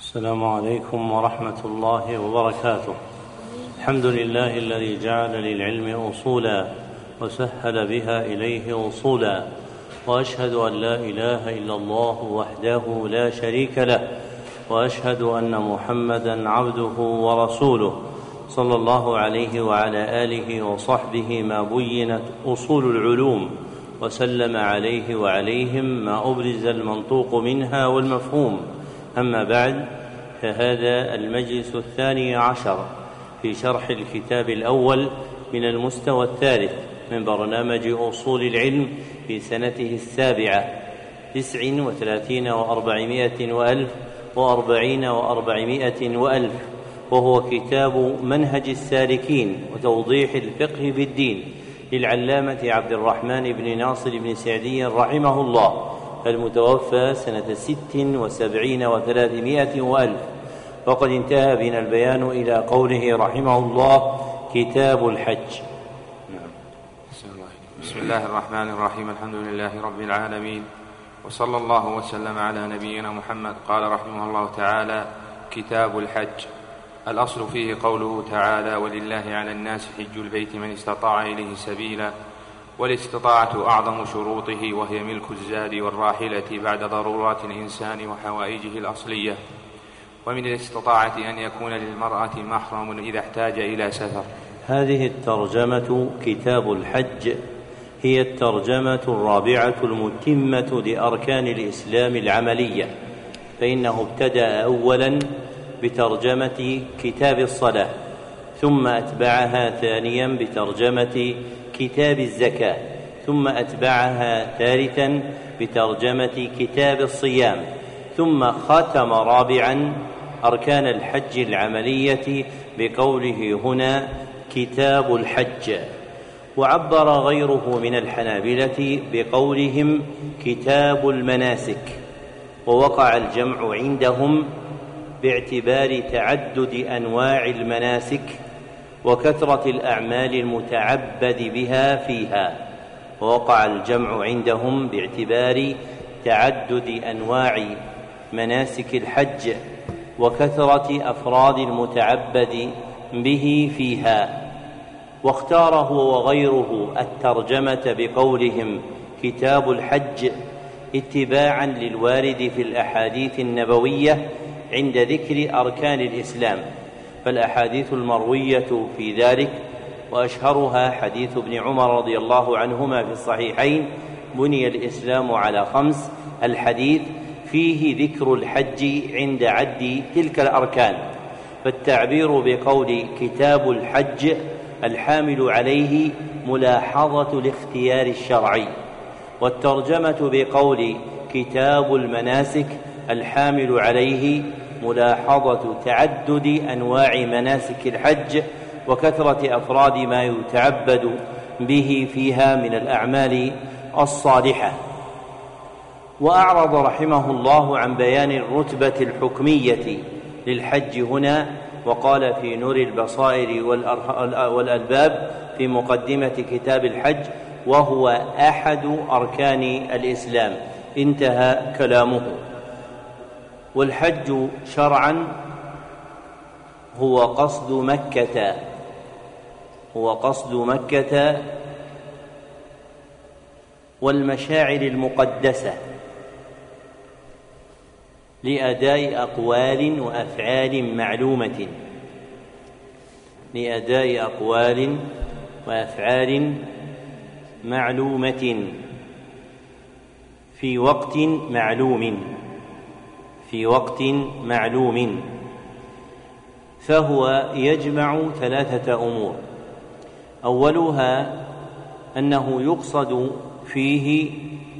السلام عليكم ورحمة الله وبركاته. الحمد لله الذي جعل للعلم أصولا وسهل بها إليه وصولا، وأشهد أن لا إله إلا الله وحده لا شريك له، وأشهد أن محمدا عبده ورسوله صلى الله عليه وعلى آله وصحبه ما بينت أصول العلوم، وسلم عليه وعليهم ما أبرز المنطوق منها والمفهوم. أما بعد، فهذا المجلس 12 في شرح الكتاب الأول من المستوى الثالث من برنامج أصول العلم في سنته 7، 39 و400 وألف و40 و400 وألف، وهو كتاب منهج السالكين وتوضيح الفقه في الدين للعلامة عبد الرحمن بن ناصر بن سعدي رحمه الله، المتوفى سنة 76 و300 وألف. وقد انتهى بنا البيان إلى قوله رحمه الله: كتاب الحج. بسم الله الرحمن الرحيم. الحمد لله رب العالمين، وصلى الله وسلم على نبينا محمد. قال رحمه الله تعالى: كتاب الحج. الأصل فيه قوله تعالى: ولله على الناس حج البيت من استطاع إليه سبيلا. والاستطاعة أعظم شروطه، وهي ملك الزاد والراحلة بعد ضرورات الإنسان وحوائجه الأصلية. ومن الاستطاعة أن يكون للمرأة محرم إذا احتاج إلى سفر. هذه الترجمة كتاب الحج هي الترجمة الرابعة المتمة لأركان الإسلام العملية، فإنه ابتدأ أولا بترجمة كتاب الصلاة، ثم أتبعها ثانيا بترجمة كتاب الزكاة، ثم أتبعها ثالثا بترجمة كتاب الصيام، ثم ختم رابعا أركان الحج العملية بقوله هنا: كتاب الحج. وعبر غيره من الحنابلة بقولهم: كتاب المناسك. ووقع الجمع عندهم باعتبار تعدد أنواع المناسك وكثرة الأعمال المتعبد بها فيها. ووقع الجمع عندهم باعتبار تعدد أنواع مناسك الحج وكثرة أفراد المتعبد به فيها. واختار هو وغيره الترجمة بقولهم كتاب الحج اتباعا للوارد في الأحاديث النبوية عند ذكر أركان الإسلام، فالأحاديث المروية في ذلك وأشهرها حديث ابن عمر رضي الله عنهما في الصحيحين: بني الإسلام على 5. الحديث فيه ذكر الحج عند عد تلك الأركان، فالتعبير بقول كتاب الحج الحامل عليه ملاحظة الاختيار الشرعي، والترجمة بقول كتاب المناسك الحامل عليه ملاحظة تعدد أنواع مناسك الحج وكثرة أفراد ما يتعبد به فيها من الأعمال الصالحة. وأعرض رحمه الله عن بيان الرتبة الحكمية للحج هنا، وقال في نور البصائر والألباب في مقدمة كتاب الحج: وهو أحد أركان الإسلام. انتهى كلامه. والحج شرعا هو قصد مكة والمشاعر المقدسة لأداء أقوال وأفعال معلومة في وقت معلوم. فهو يجمع 3 أمور: أولها أنه يقصد فيه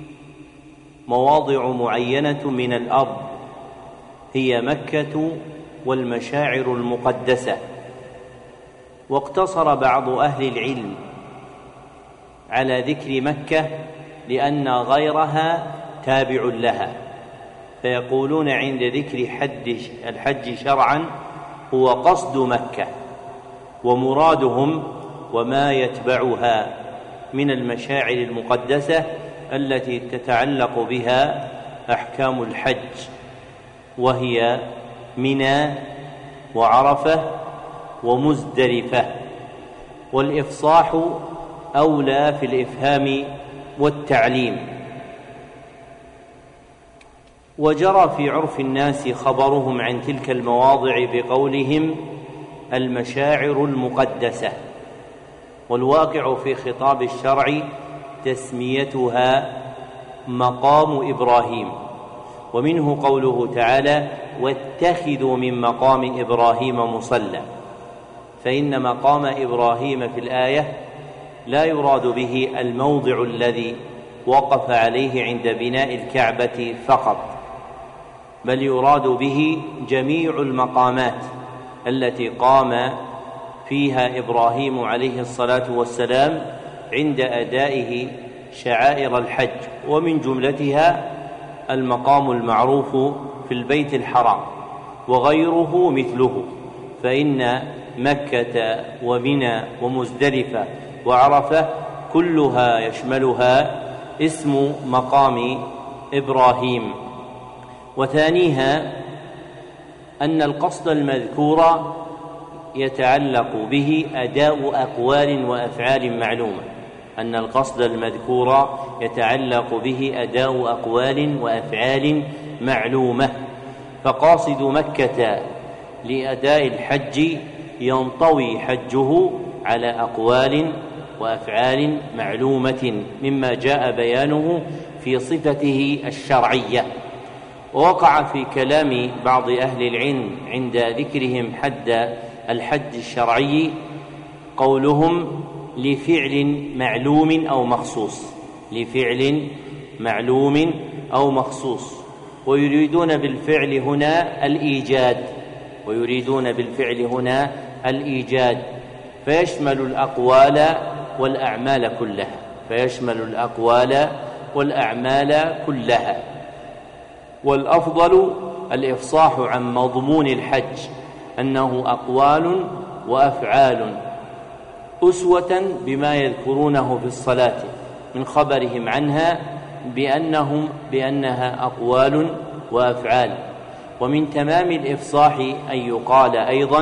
مواضع معينة من الأرض هي مكة والمشاعر المقدسة. واقتصر بعض أهل العلم على ذكر مكة لأن غيرها تابع لها، فيقولون عند ذكر الحج شرعا هو قصد مكة، ومرادهم وما يتبعها من المشاعر المقدسة التي تتعلق بها أحكام الحج، وهي منى وعرفة ومزدلفة، والإفصاح أولى في الإفهام والتعليم. وجرى في عرف الناس خبرهم عن تلك المواضع بقولهم المشاعر المقدسة، والواقع في خطاب الشرع تسميتها مقام إبراهيم، ومنه قوله تعالى واتخذوا من مقام إبراهيم مصلى، فإن مقام إبراهيم في الآية لا يراد به الموضع الذي وقف عليه عند بناء الكعبة فقط، بل يراد به جميع المقامات التي قام فيها إبراهيم عليه الصلاة والسلام عند أدائه شعائر الحج، ومن جملتها المقام المعروف في البيت الحرام وغيره مثله، فإن مكة ومنى ومزدلفة وعرفة كلها يشملها اسم مقام إبراهيم. وثانيها أن القصد المذكور يتعلق به أداء أقوال وأفعال معلومة، أن القصد المذكور يتعلق به أداء أقوال وأفعال معلومة، فقاصد مكة لأداء الحج ينطوي حجه على أقوال وأفعال معلومة مما جاء بيانه في صفته الشرعية. ووقع في كلام بعض أهل العلم عند ذكرهم حد الحج الشرعي قولهم لفعل معلوم أو مخصوص، لفعل معلوم أو مخصوص، ويريدون بالفعل هنا الإيجاد، ويريدون بالفعل هنا الإيجاد، فيشمل الأقوال والأعمال كلها، فيشمل الأقوال والأعمال كلها. والأفضل الإفصاح عن مضمون الحج أنه أقوال وأفعال أسوة بما يذكرونه في الصلاة من خبرهم عنها بأنها أقوال وأفعال. ومن تمام الإفصاح أن يقال أيضا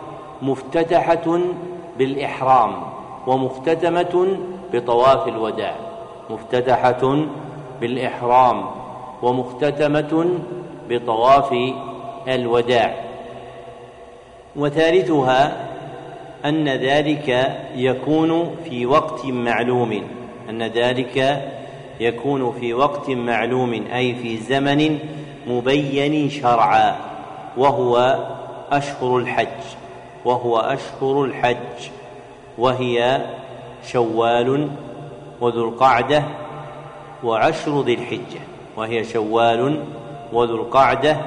مفتتحة بالإحرام ومختتمة بطواف الوداع، مفتتحة بالإحرام ومختتمة بطواف الوداع. وثالثها أن ذلك يكون في وقت معلوم، أن ذلك يكون في وقت معلوم أي في زمن مبين شرعا، وهو أشهر الحج، وهو أشهر الحج، وهي شوال وذو القعدة وعشر ذي الحجة، وهي شوال وذو القعدة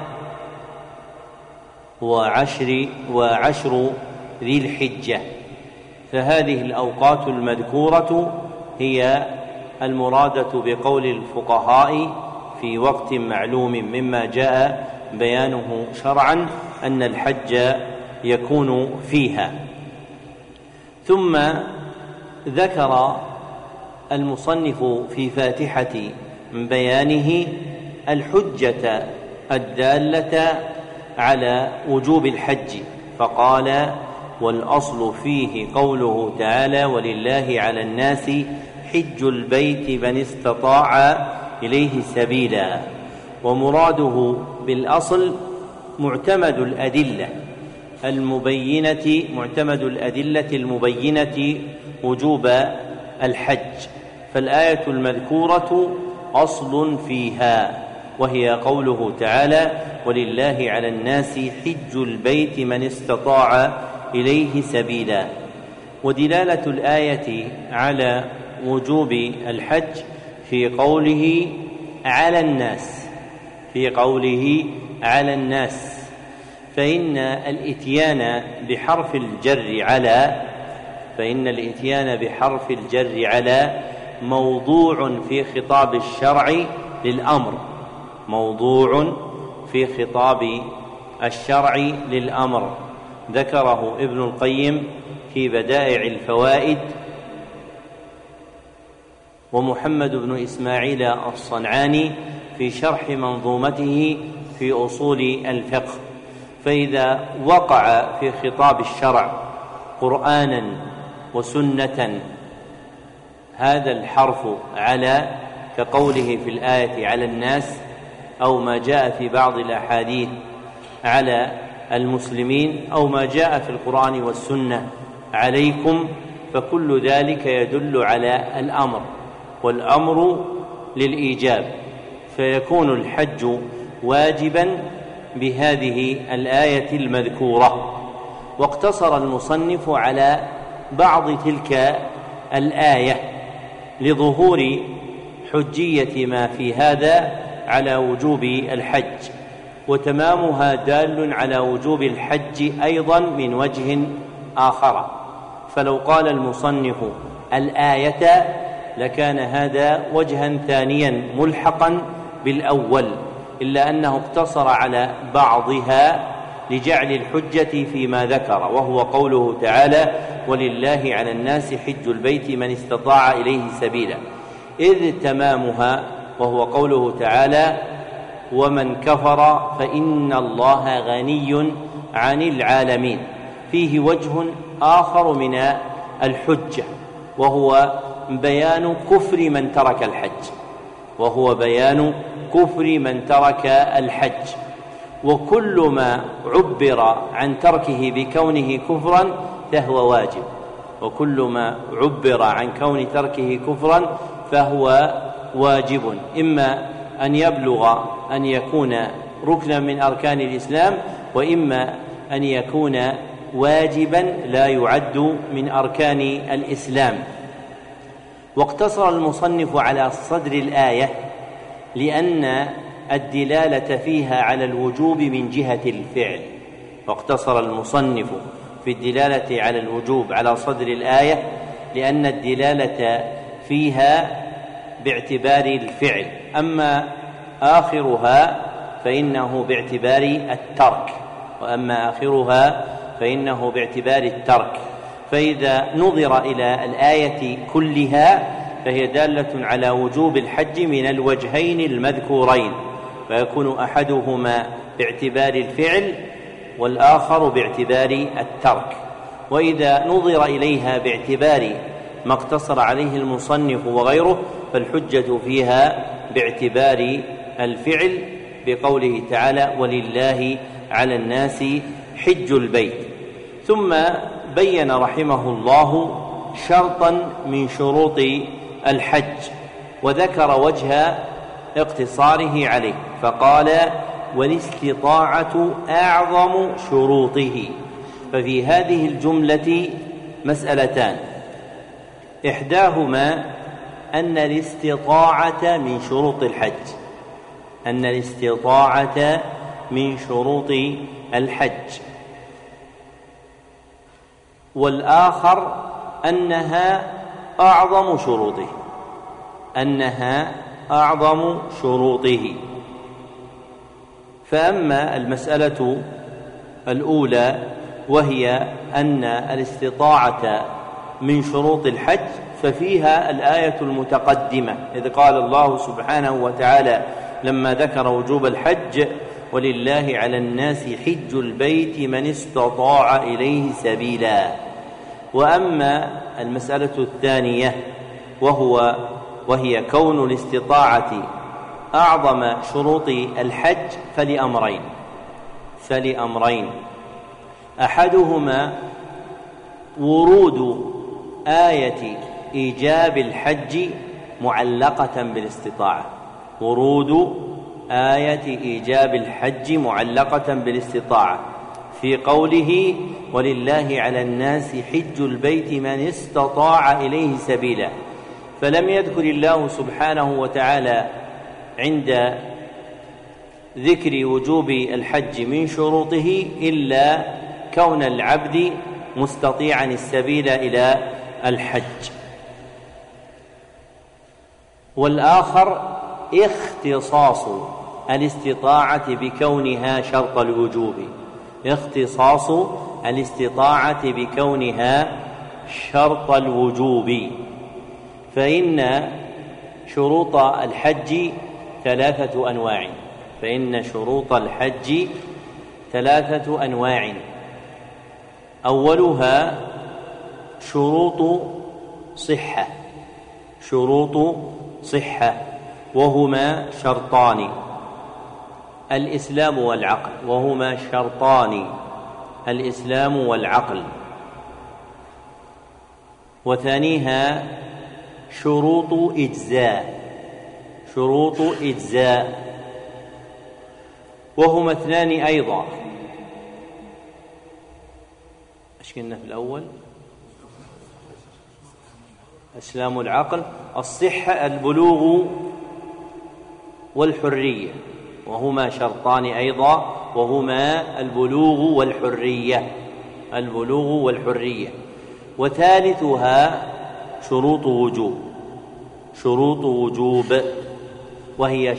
وعشر ذي الحجة. فهذه الأوقات المذكورة هي المرادة بقول الفقهاء في وقت معلوم مما جاء بيانه شرعا أن الحج يكون فيها. ثم ذكر المصنف في فاتحة بيانه الحجة الدالة على وجوب الحج، فقال والأصل فيه قوله تعالى ولله على الناس حج البيت من استطاع إليه سبيلا. ومراده بالأصل معتمد الأدلة المبينة وجوب الحج، فالآية المذكورة أصل فيها، وهي قوله تعالى ولله على الناس حج البيت من استطاع إليه سبيلا. ودلالة الآية على وجوب الحج في قوله على الناس، في قوله على الناس، فإن الإتيان بحرف الجر على موضوع في خطاب الشرع للأمر، موضوع في خطاب الشرع للأمر، ذكره ابن القيم في بدائع الفوائد، ومحمد بن إسماعيل الصنعاني في شرح منظومته في أصول الفقه. فإذا وقع في خطاب الشرع قرآنا وسنة هذا الحرف على كقوله في الآية على الناس، أو ما جاء في بعض الأحاديث على المسلمين، أو ما جاء في القرآن والسنة عليكم، فكل ذلك يدل على الأمر، والأمر للإيجاب، فيكون الحج واجبا بهذه الآية المذكورة. واقتصر المصنف على بعض تلك الآية لظهور حجية ما في هذا على وجوب الحج، وتمامها دال على وجوب الحج أيضا من وجه آخر. فلو قال المصنف الآية لكان هذا وجها ثانيا ملحقا بالأول، إلا أنه اقتصر على بعضها لجعل الحجة فيما ذكر، وهو قوله تعالى ولله على الناس حج البيت من استطاع إليه سبيلا، إذ تمامها وهو قوله تعالى ومن كفر فإن الله غني عن العالمين، فيه وجه آخر من الحجة، وهو بيان كفر من ترك الحج، وكل ما عبر عن تركه بكونه كفرا فهو واجب، وكل ما عبر عن كون تركه كفرا فهو واجب، إما أن يبلغ أن يكون ركنا من أركان الإسلام، وإما أن يكون واجبا لا يعد من أركان الإسلام. واقتصر المصنف على صدر الآية لأن الدلالة فيها على الوجوب من جهة الفعل، واقتصر المصنف في الدلالة على الوجوب على صدر الآية لأن الدلالة فيها باعتبار الفعل، أما آخرها فإنه باعتبار الترك، فإذا نظر إلى الآية كلها فهي دالة على وجوب الحج من الوجهين المذكورين، فيكون أحدهما باعتبار الفعل والآخر باعتبار الترك. وإذا نظر إليها باعتبار ما اقتصر عليه المصنف وغيره فالحجة فيها باعتبار الفعل بقوله تعالى ولله على الناس حج البيت. ثم بين رحمه الله شرطا من شروط الحج وذكر وجه اقتصاره عليه، فقال والاستطاعة أعظم شروطه. ففي هذه الجملة مسألتان، إحداهما أن الاستطاعة من شروط الحج، والآخر أنها أعظم شروطه. فأما المسألة الأولى وهي أن الاستطاعة من شروط الحج ففيها الآية المتقدمة، إذ قال الله سبحانه وتعالى لما ذكر وجوب الحج ولله على الناس حج البيت من استطاع إليه سبيلا. وأما المسألة الثانية وهي كون الاستطاعة أعظم شروط الحج فلأمرين، أحدهما ورود آية إيجاب الحج معلقة بالاستطاعة في قوله ولله على الناس حج البيت من استطاع إليه سبيلا، فلم يذكر الله سبحانه وتعالى عند ذكر وجوب الحج من شروطه إلا كون العبد مستطيعا السبيل إلى الحج. والآخر اختصاص الاستطاعة بكونها شرط الوجوب، فإن شروط الحج 3 أنواع. أولها شروط صحة وهما شرطان: الإسلام والعقل، وهما شرطان: الإسلام والعقل. وثانيها شروط إجزاء، وهما 2 أيضا. أشكلنا في الأول الإسلام والعقل، الصحة البلوغ والحرية، وهما شرطان أيضا، وهما البلوغ والحرية. وثالثها شروط وجوب، وهي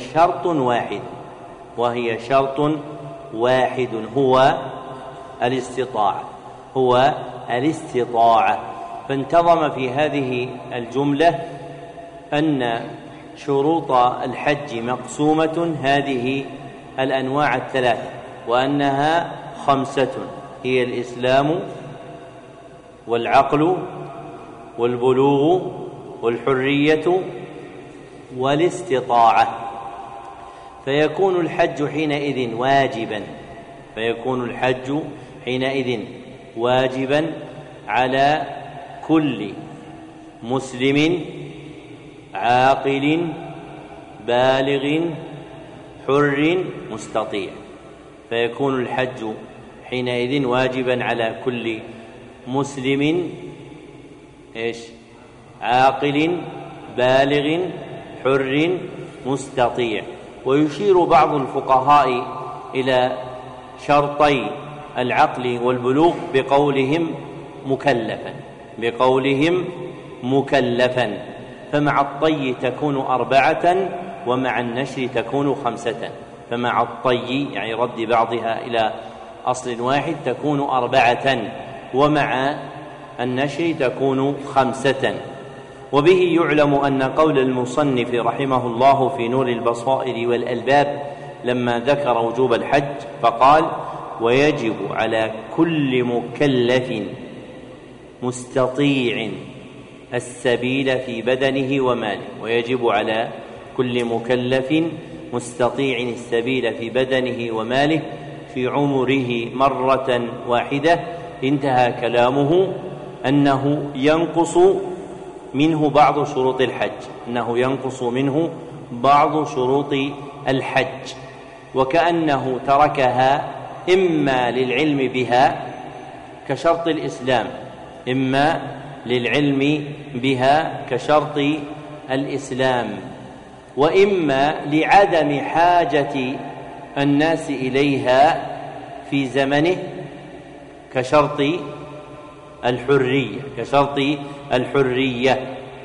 شرط واحد، هو الاستطاعة. فانتظم في هذه الجملة أن شروط الحج مقسومة هذه الأنواع 3، وأنها 5: هي الإسلام والعقل والبلوغ والحرية والاستطاعة. فيكون الحج حينئذ واجبا على كل مسلم عاقل بالغ حر مستطيع. فيكون الحج حينئذ واجبا على كل مسلم عاقل بالغ حر مستطيع. ويشير بعض الفقهاء إلى شرطي العقل والبلوغ بقولهم مكلفا، فمع الطي تكون 4 ومع النشر تكون 5. فمع الطي يعني رد بعضها إلى أصل واحد تكون 4، ومع النشر تكون 5. وبه يعلم أن قول المصنف رحمه الله في نور البصائر والألباب لما ذكر وجوب الحج فقال: ويجب على كل مكلف مستطيع السبيل في بدنه وماله. ويجب على كل مكلف مستطيع السبيل في بدنه وماله في عمره مرة واحدة. انتهى كلامه أنه ينقص منه بعض شروط الحج، وكأنه تركها إما للعلم بها كشرط الإسلام، وإما لعدم حاجة الناس إليها في زمنه كشرط الحرية،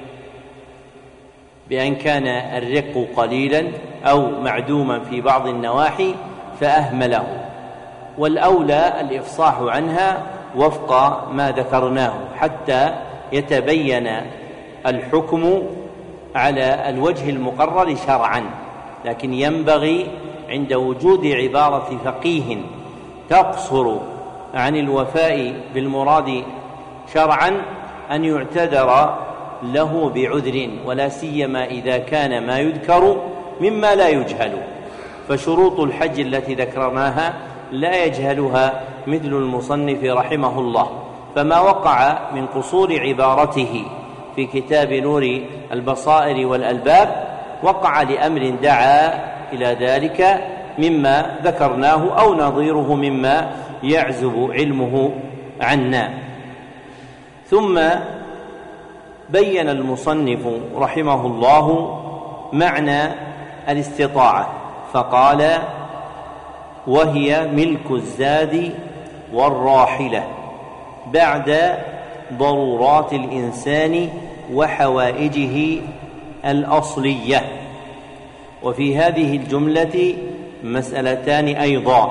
بأن كان الرق قليلا أو معدوما في بعض النواحي فأهمله، والأولى الإفصاح عنها وفق ما ذكرناه حتى يتبين الحكم على الوجه المقرر شرعا. لكن ينبغي عند وجود عبارة فقيه تقصر عن الوفاء بالمراد شرعا أن يعتذر له بعذر، ولا سيما إذا كان ما يذكر مما لا يجهل. فشروط الحج التي ذكرناها لا يجهلها مثل المصنف رحمه الله، فما وقع من قصور عبارته في كتاب نور البصائر والألباب وقع لأمر دعا إلى ذلك مما ذكرناه أو نظيره مما يعزب علمه عنا. ثم بين المصنف رحمه الله معنى الاستطاعة فقال: وهي ملك الزاد والراحلة بعد ضرورات الإنسان وحوائجه الأصلية. وفي هذه الجملة مسألتان أيضا: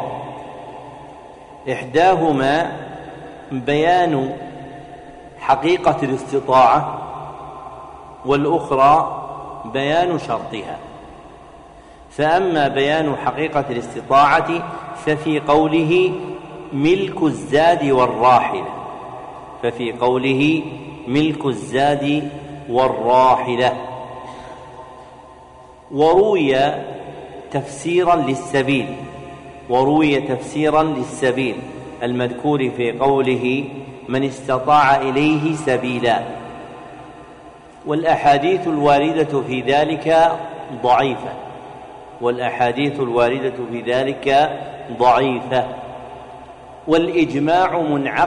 إحداهما بيان حقيقة الاستطاعة، والأخرى بيان شرطها. فأما بيان حقيقة الاستطاعة ففي قوله ملك الزاد والراحلة، ففي قوله ملك الزاد والراحلة. وروي تفسيرا للسبيل المذكور في قوله من استطاع إليه سبيلا، والأحاديث الواردة في ذلك ضعيفة، والإجماع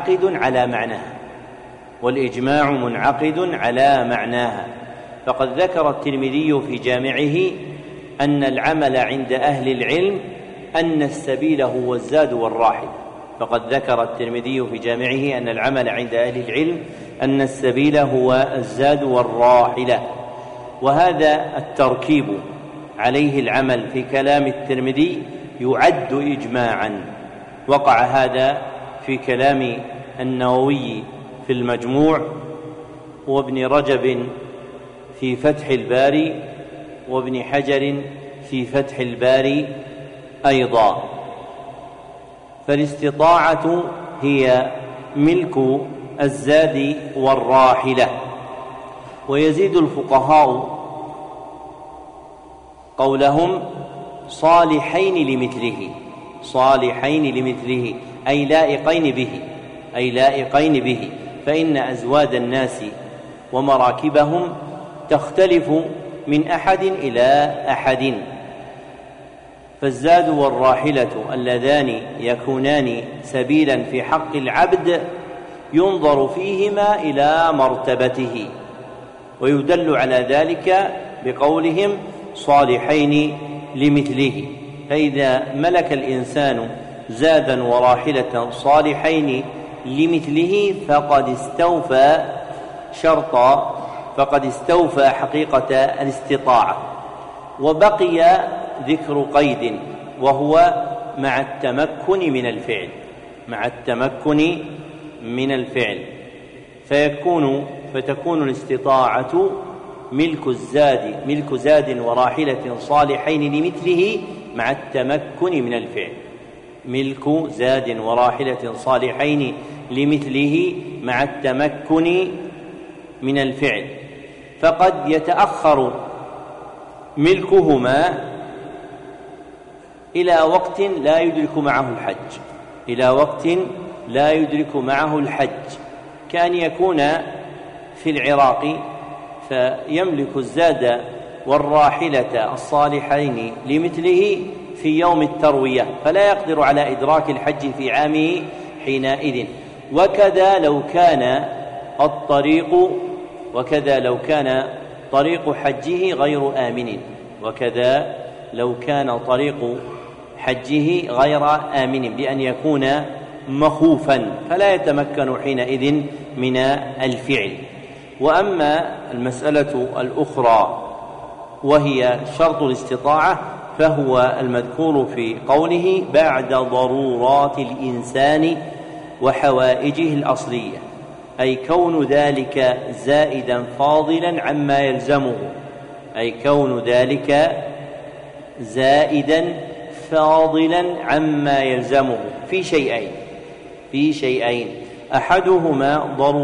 منعقد على معناها. فقد ذكر الترمذي في جامعه أن العمل عند أهل العلم أن السبيل هو الزاد والراحلة، فقد ذكر الترمذي في جامعه أن العمل عند أهل العلم أن السبيل هو الزاد والراحلة، وهذا التركيب عليه العمل في كلام الترمذي يعد إجماعا. وقع هذا في كلام النووي في المجموع، وابن رجب في فتح الباري، وابن حجر في فتح الباري أيضا. فالاستطاعة هي ملك الزاد والراحلة. ويزيد الفقهاء قولهم صالحين لمثله أي لائقين به، فإن أزواد الناس ومراكبهم تختلف من أحد إلى أحد، فالزاد والراحلة اللذان يكونان سبيلا في حق العبد ينظر فيهما إلى مرتبته، ويدل على ذلك بقولهم صالحين لمثله. فإذا ملك الإنسان زادا وراحلة صالحين لمثله فقد استوفى حقيقة الاستطاعة. وبقي ذكر قيد، وهو مع التمكن من الفعل، فتكون الاستطاعة ملك زاد وراحلة صالحين لمثله مع التمكن من الفعل، ملك زاد وراحلة صالحين لمثله مع التمكن من الفعل. فقد يتأخر ملكهما إلى وقت لا يدرك معه الحج، كأن يكون في العراق فيملك الزاد والراحلة الصالحين لمثله في يوم التروية، فلا يقدر على إدراك الحج في عامه حينئذ. وكذا لو كان طريق حجه غير آمن، بأن يكون مخوفا، فلا يتمكن حينئذ من الفعل. وأما المسألة الأخرى وهي شرط الاستطاعة فهو المذكور في قوله بعد ضرورات الإنسان وحوائجه الأصلية، أي كون ذلك زائدا فاضلا عما يلزمه في شيئين أحدهما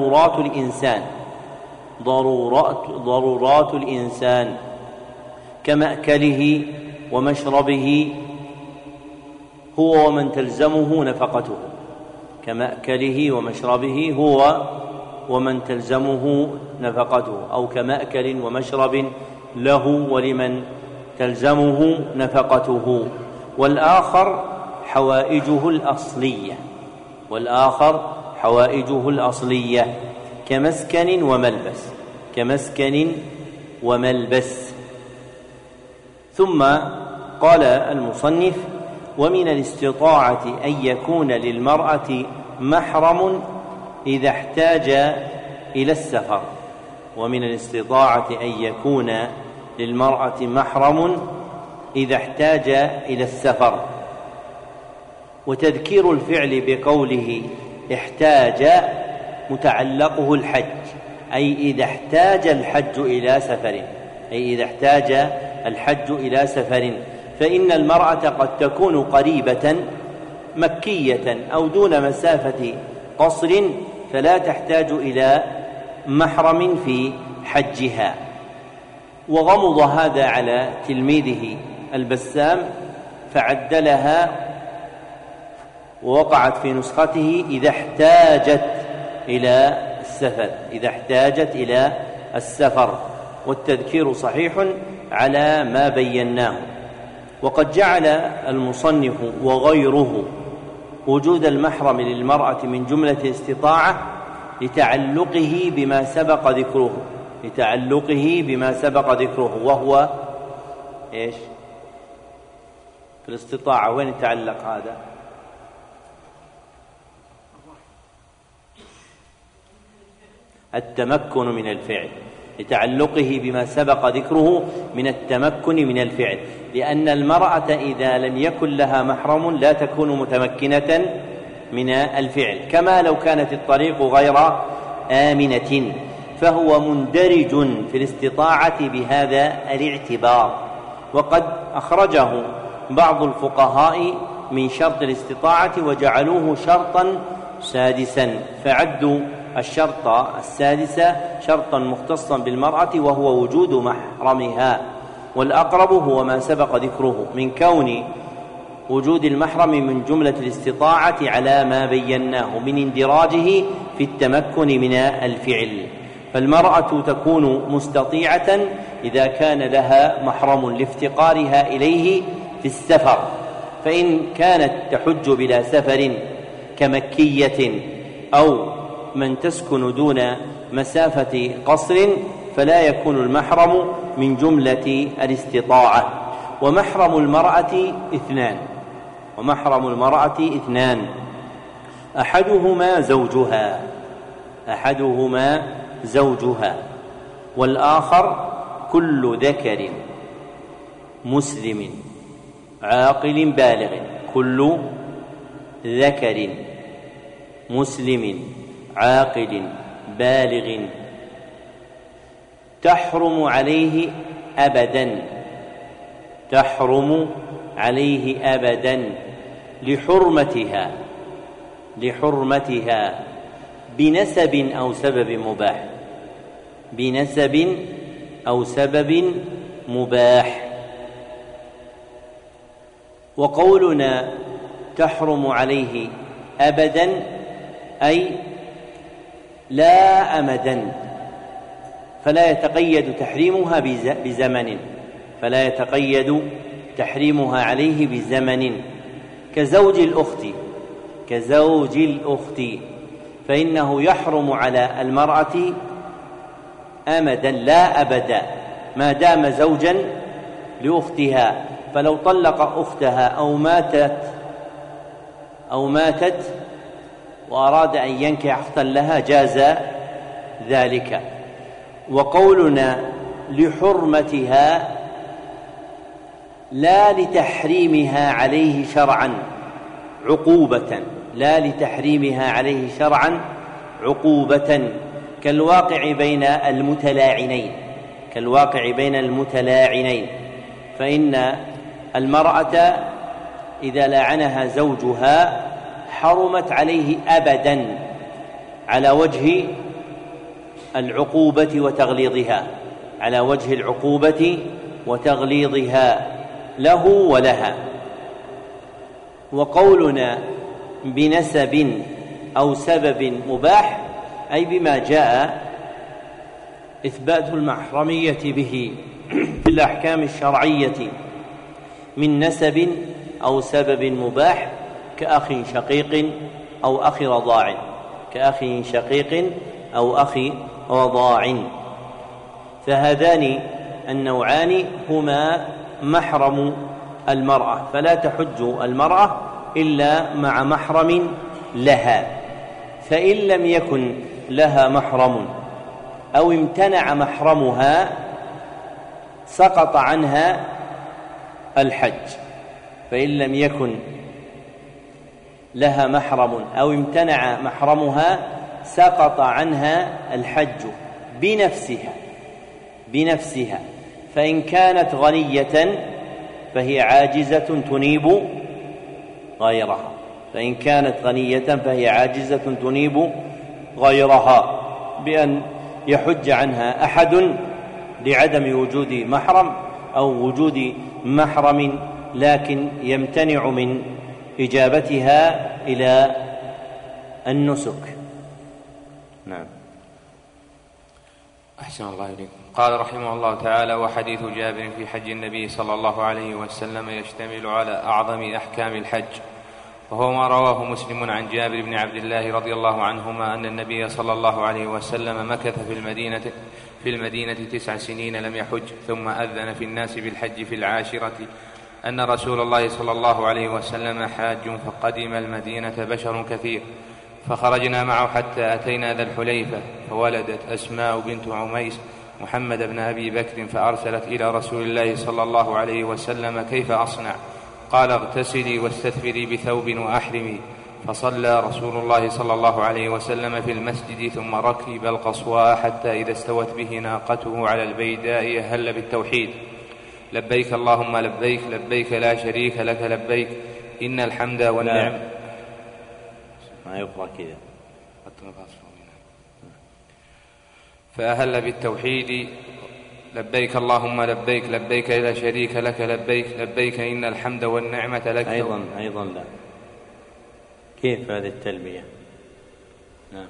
ضرورات الإنسان كمأكله ومشربه هو ومن تلزمه نفقته، أو كمأكل ومشرب له ولمن تلزمه نفقته. والآخر حوائجه الأصلية كمسكن وملبس. ثم قال المصنف ومن الاستطاعة أن يكون للمرأة محرم إذا احتاج إلى السفر. وتذكير الفعل بقوله احتاج متعلقه الحج، أي إذا احتاج الحج إلى سفر، فإن المرأة قد تكون قريبة مكية أو دون مسافة قصر فلا تحتاج إلى محرم في حجها. وغمض هذا على تلميذه البسام فعدلها ووقعت في نسخته إذا احتاجت إلى السفر، والتذكير صحيح على ما بيناه. وقد جعل المصنف وغيره وجود المحرم للمرأة من جملة الاستطاعة لتعلقه بما سبق ذكره وهو إيش؟ في الاستطاعة وين يتعلق هذا؟ التمكن من الفعل، لتعلقه بما سبق ذكره من التمكن من الفعل، لأن المرأة إذا لم يكن لها محرم لا تكون متمكنة من الفعل، كما لو كانت الطريق غير آمنة، فهو مندرج في الاستطاعة بهذا الاعتبار. وقد أخرجه بعض الفقهاء من شرط الاستطاعة وجعلوه شرطا سادسا، فعدوا الشرط السادس شرطا مختصا بالمرأة وهو وجود محرمها، والأقرب هو ما سبق ذكره من كون وجود المحرم من جملة الاستطاعة على ما بيناه من اندراجه في التمكن من الفعل. فالمرأة تكون مستطيعة إذا كان لها محرم لافتقارها إليه في السفر، فإن كانت تحج بلا سفر كمكية أو من تسكن دون مسافة قصر فلا يكون المحرم من جملة الاستطاعة. ومحرم المرأة اثنان، أحدهما زوجها والآخر كل ذكر مسلم عاقل بالغ، كل ذكر مسلم عاقل بالغ تحرم عليه أبدا لحرمتها بنسب أو سبب مباح. وقولنا تحرم عليه أبدا أي لا أمدا، فلا يتقيد تحريمها عليه بزمن كزوج الأخت، فإنه يحرم على المرأة أمدا لا أبدا ما دام زوجا لأختها، فلو طلق أختها أو ماتت وأراد أن ينكح أختا لها جاز ذلك. وقولنا لحرمتها لا لتحريمها عليه شرعا عقوبة كالواقع بين المتلاعنين، فإن المرأة إذا لاعنها زوجها حرمت عليه أبدا على وجه العقوبة وتغليظها له ولها. وقولنا بنسب أو سبب مباح أي بما جاء إثبات المحرمية به في الأحكام الشرعية من نسب أو سبب مباح كأخ شقيق أو أخ رضاع، فهذان النوعان هما محرم المرأة، فلا تحج المرأة إلا مع محرم لها. فإن لم يكن لها محرم أو امتنع محرمها سقط عنها الحج. فإن لم يكن لها محرم أو امتنع محرمها سقط عنها الحج بنفسها. فإن كانت غنية فهي عاجزة تنيب غيرها، فإن كانت غنية فهي عاجزة تنيب غيرها بأن يحج عنها أحد لعدم وجود محرم أو وجود محرم لكن يمتنع من إجابتها إلى النسك. نعم. أحسن الله إليكم. قال رحمه الله تعالى: وحديث جابر في حج النبي صلى الله عليه وسلم يشتمل على أعظم أحكام الحج، وهو ما رواه مسلم عن جابر بن عبد الله رضي الله عنهما أن النبي صلى الله عليه وسلم مكث في المدينة 9 سنين لم يحج، ثم أذن في الناس بالحج في 10 أن رسول الله صلى الله عليه وسلم حاج، فقدم المدينة بشر كثير، فخرجنا معه حتى أتينا ذا الحليفة، فولدت أسماء بنت عميس محمد بن أبي بكر، فأرسلت إلى رسول الله صلى الله عليه وسلم: كيف أصنع؟ قال: اغتسلي واستثفري بثوب وأحرمي. فصلى رسول الله صلى الله عليه وسلم في المسجد، ثم ركب القصواء حتى إذا استوت به ناقته على البيداء أهل بالتوحيد: لبيك اللهم لبيك، لبيك لا شريك لك لبيك، إن الحمد والنعمة. ما يقرأ كذا. فأهل بالتوحيد: لبيك اللهم لبيك، لبيك لا شريك لك لبيك، لبيك إن الحمد والنعمة لك. أيضا لا. كيف هذه التلبية؟ نعم.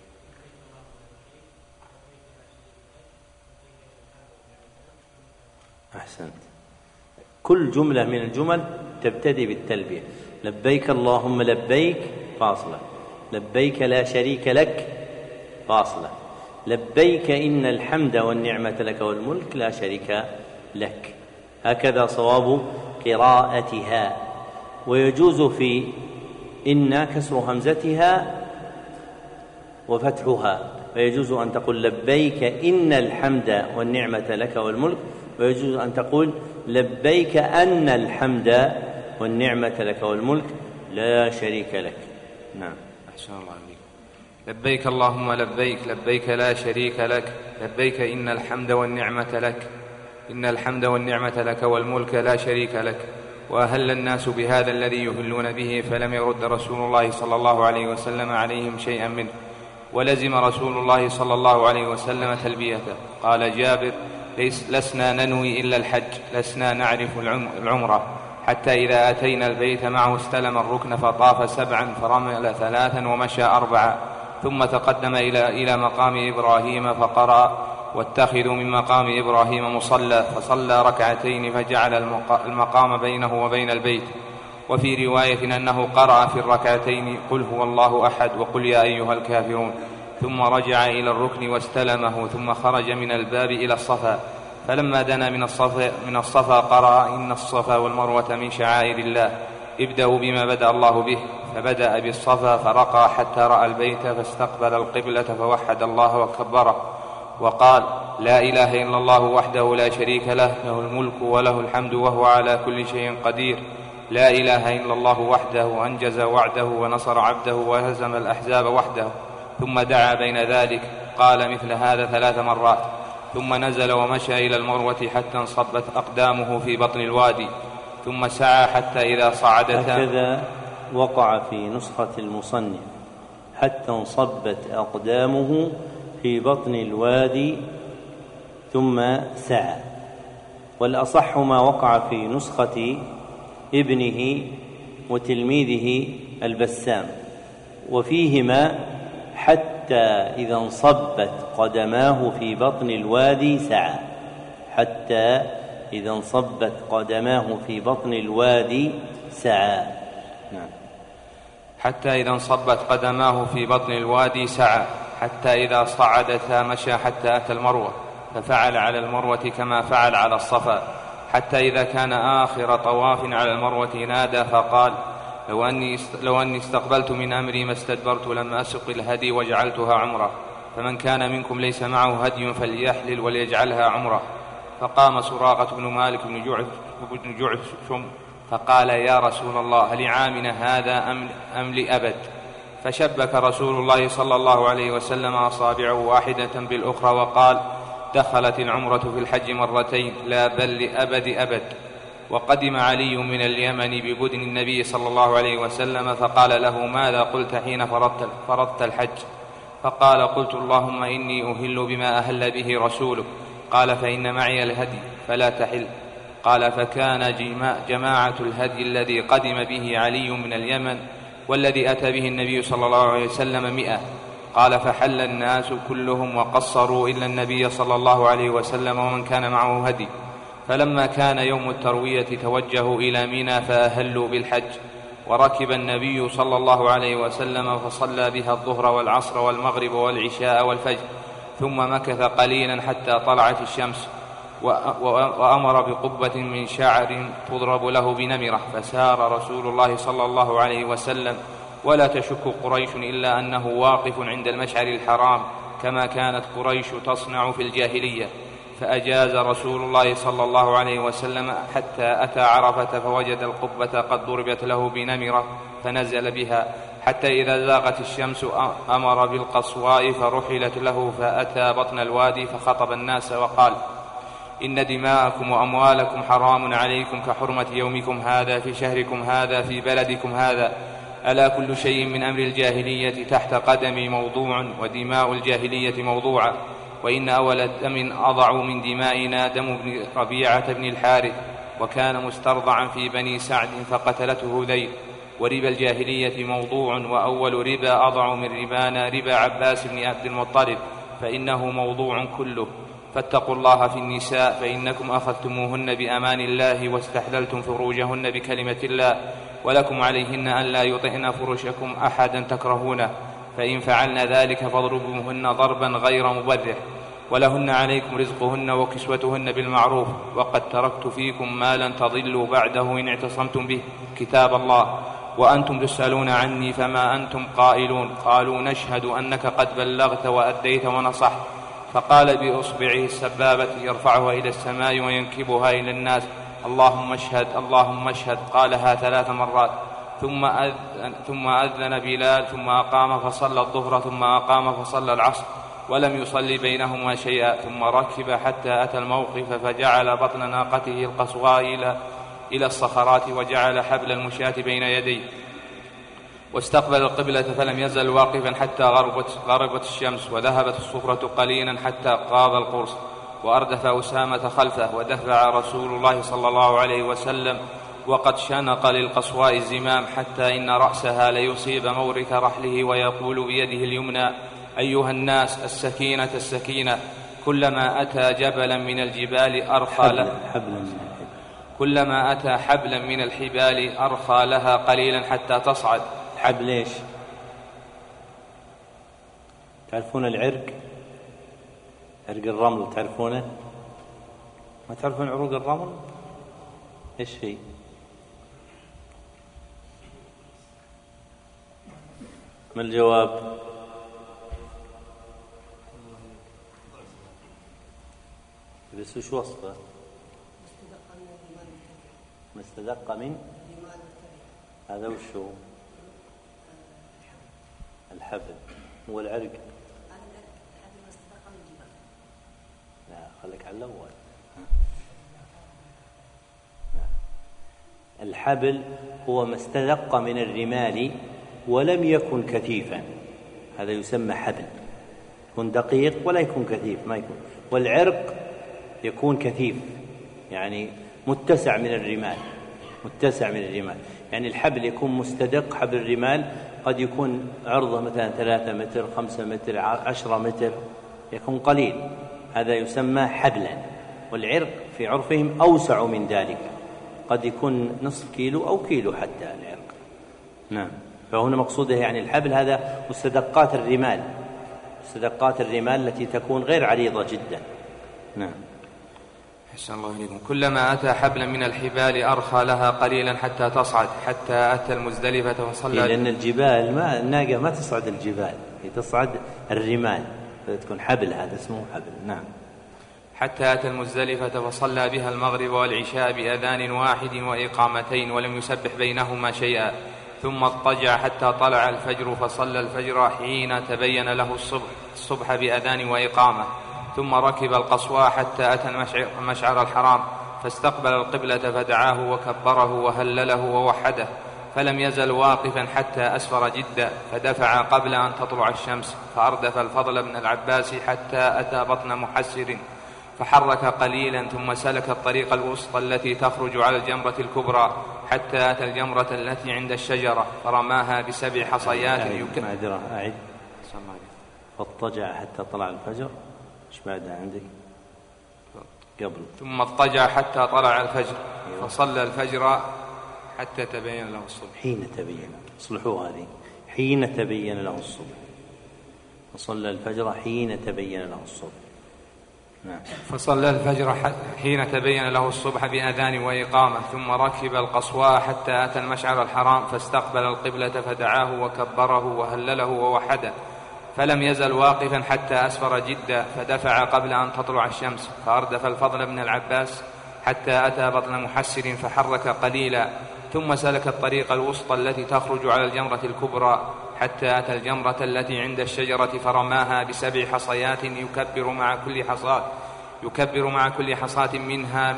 أحسنت. كل جملة من الجمل تبتدي بالتلبية: لبيك اللهم لبيك فاصلة، لبيك لا شريك لك فاصلة، لبيك إن الحمد والنعمة لك والملك لا شريك لك. هكذا صواب قراءتها. ويجوز في إن كسر همزتها وفتحها، فيجوز أن تقول لبيك إن الحمد والنعمة لك والملك، ويجوز أن تقول لبيك أن الحمد والنعمة لك والملك لا شريك لك. نعم. أحسن الله عليك. لبيك اللهم لبيك، لبيك لا شريك لك، لبيك إن الحمد والنعمة لك، إن الحمد والنعمة لك والملك لا شريك لك. وأهل الناس بهذا الذي يهلون به، فلم يرد رسول الله صلى الله عليه وسلم عليهم شيئا منه، ولزم رسول الله صلى الله عليه وسلم تلبيته. قال جابر: لسنا ننوي إلا الحج، لسنا نعرف العمرة، حتى إذا أتينا البيت معه استلم الركن فطاف 7 فرمل 3 ومشى 4، ثم تقدم إلى مقام إبراهيم فقرأ: واتخذوا من مقام إبراهيم مصلى، فصلى 2 فجعل المقام بينه وبين البيت. وفي رواية أنه قرأ في 2 قل هو الله أحد وقل يا أيها الكافرون، ثم رجع إلى الركن واستلمه، ثم خرج من الباب إلى الصفا، فلما دنا من الصفا قرأ: إن الصفا والمروة من شعائر الله، ابدأوا بما بدأ الله به. فبدأ بالصفا فرقى حتى رأى البيت، فاستقبل القبلة فوحد الله وكبره، وقال: لا إله إلا الله وحده لا شريك له، له الملك وله الحمد وهو على كل شيء قدير، لا إله إلا الله وحده أنجز وعده ونصر عبده وهزم الأحزاب وحده. ثم دعا بين ذلك، قال مثل هذا 3 مرات، ثم نزل ومشى إلى المروة حتى انصبت أقدامه في بطن الوادي، ثم سعى حتى إذا صعدتا. هكذا وقع في نسخة المصنف: حتى انصبت أقدامه في بطن الوادي ثم سعى. والأصح ما وقع في نسخة ابنه وتلميذه البسام، وفيهما: حتى إذا انصبت قدماه في بطن الوادي سعى، حتى إذا انصبت قدماه في بطن الوادي سعى. نعم. حتى إذا انصبت قدماه في بطن الوادي سعى، حتى إذا صعدتا مشى حتى أتى المروة، ففعل على المروة كما فعل على الصفا، حتى إذا كان آخر طواف على المروة نادى فقال: لو أني استقبلت من أمري ما استدبرت لم أسق الهدي وجعلتها عمرة، فمن كان منكم ليس معه هدي فليحلل وليجعلها عمرة. فقام سراقة بن مالك بن جعشم فقال: يا رسول الله، لعامنا هذا أم لأبد؟ فشبك رسول الله صلى الله عليه وسلم أصابعه واحدة بالأخرى وقال: دخلت العمرة في الحج 2 لا بل لأبد أبد. وقدم علي من اليمن ببدن النبي صلى الله عليه وسلم فقال له: ماذا قلت حين فرضت الحج؟ فقال: قلت اللهم إني أهل بما أهل به رسولك. قال: فإن معي الهدي فلا تحل. قال: فكان جماعة الهدي الذي قدم به علي من اليمن والذي أتى به النبي صلى الله عليه وسلم 100. قال: فحل الناس كلهم وقصروا إلا النبي صلى الله عليه وسلم ومن كان معه هدي. فلما كان يوم التروية توجهوا إلى منى فأهلوا بالحج. وركب النبي صلى الله عليه وسلم فصلى بها الظهر والعصر والمغرب والعشاء والفجر، ثم مكث قليلا حتى طلعت الشمس، وأمر بقبة من شعر تضرب له بنمرة. فسار رسول الله صلى الله عليه وسلم، ولا تشك قريش إلا أنه واقف عند المشعر الحرام كما كانت قريش تصنع في الجاهلية. فأجاز رسول الله صلى الله عليه وسلم حتى أتى عرفة فوجد القبة قد ضربت له بنمرة فنزل بها، حتى إذا زاغت الشمس أمر بالقصواء فرحلت له، فأتى بطن الوادي فخطب الناس وقال: إن دماءكم وأموالكم حرام عليكم كحرمة يومكم هذا في شهركم هذا في بلدكم هذا. ألا كل شيء من أمر الجاهلية تحت قدمي موضوع، ودماء الجاهلية موضوعة. وإن أول دم أضع من دمائنا دم بن ربيعة بن الحارث، وكان مسترضعا في بني سعد فقتلته ذيل. وربا الجاهلية موضوع، وأول ربا أضع من ربانا ربا عباس بن عبد المطلب، فإنه موضوع كله. فاتقوا الله في النساء، فإنكم أخذتموهن بأمان الله واستحللتم فروجهن بكلمة الله، ولكم عليهن أن لا يطئن فرشكم أحدا تكرهونه، فإن فعلن ذلك فاضربوهن ضربا غير مبرح، ولهن عليكم رزقهن وكسوتهن بالمعروف. وقد تركت فيكم ما لن تضلوا بعده إن اعتصمتم به، كتاب الله، وأنتم تسألون عني فما أنتم قائلون. قالوا: نشهد أنك قد بلغت وأديت ونصحت. فقال بإصبعه السبابة يرفعها إلى السماء وينكبها إلى الناس: اللهم اشهد اللهم اشهد. قالها 3 مرات، ثم أذن بلال، ثم أقام فصلى الظهر، ثم أقام فصلى العصر، ولم يصلي بينهما شيئا. ثم ركب حتى أتى الموقف، فجعل بطن ناقته القصواء إلى الصخرات، وجعل حبل المشاة بين يديه، واستقبل القبلة، فلم يزل واقفا حتى غربت الشمس، وذهبت الصفرة قليلا حتى قاب القرص، وأردف أسامة خلفه، ودفع رسول الله صلى الله عليه وسلم وقد شنق للقصواء الزمام، حتى إن رأسها ليصيب مورك رحله، ويقول بيده اليمنى: أيها الناس، السكينة السكينة. كلما أتى جبلا من الجبال أرخى له، كلما أتى حبلا من الحبال أرخى لها قليلا حتى تصعد. حبل إيش؟ تعرفون العرق؟ عرق الرمل تعرفونه؟ ما تعرفون عروق الرمل؟ إيش هي؟ ما الجواب؟ بس وش وصفه؟ ما استدق من هذا وشو؟ الحبل. هو العرق؟ لا، خليك على الأول. الحبل هو ما استدق من الرمال ولم يكن كثيفا، هذا يسمى حبل. يكون دقيق ولا يكون كثيف، ما يكون. والعرق يكون كثيف، يعني متسع من الرمال، متسع من الرمال. يعني الحبل يكون مستدق. حبل الرمال قد يكون عرضه مثلا 3 متر 5 متر 10 متر، يكون قليل، هذا يسمى حبلا. والعرق في عرفهم أوسع من ذلك، قد يكون نصف كيلو أو كيلو حتى العرق. نعم. فهنا مقصوده يعني الحبل هذا مستدقات الرمال، مستدقات الرمال التي تكون غير عريضة جدا. نعم. أحسن الله إليكم. كلما أتى حبلا من الحبال أرخى لها قليلا حتى تصعد، حتى أتى المزدلفة فصلى. لأن الجبال الناقة ما تصعد الجبال، هي تصعد الرمال، فتكون حبل، هذا اسمه حبل. نعم. حتى أتى المزدلفة فصلى بها المغرب والعشاء بأذان واحد وإقامتين، ولم يسبح بينهما شيئا. ثم اضطجع حتى طلع الفجر، فصلى الفجر حين تبين له الصبح بأذان وإقامة. ثم ركب القصواء حتى أتى المشعر الحرام، فاستقبل القبلة فدعاه وكبره وهلله ووحده، فلم يزل واقفا حتى أسفر جدا، فدفع قبل أن تطلع الشمس، فأردف الفضل بن العباس حتى أتى بطن محسر، فحرك قليلا، ثم سلك الطريق الوسطى التي تخرج على الجمرة الكبرى حتى أتى الجمرة التي عند الشجرة، فرماها ب7 حصيات. أعد. فاضطجع حتى طلع الفجر. ايش بعدها عندك؟ قبل. ثم اضطجع حتى طلع الفجر، فصلى الفجر حتى تبين له الصبح. حين تبين، اصلحوا هذه، حين تبين له الصبح، فصلى الفجر حين تبين له الصبح. نعم. فصلى الفجر حين تبين له الصبح بأذان وإقامة، ثم ركب القصواء حتى أتى المشعر الحرام، فاستقبل القبلة فدعاه وكبره وهلله ووحده، فلم يزل واقفا حتى أسفر جدا، فدفع قبل أن تطلع الشمس، فأردف الفضل بن العباس حتى أتى بطن محسر، فحرك قليلا، ثم سلك الطريق الوسطى التي تخرج على الجمرة الكبرى حتى أتى الجمرة التي عند الشجرة، فرماها ب7 حصيات، يكبر مع كل حصاة منها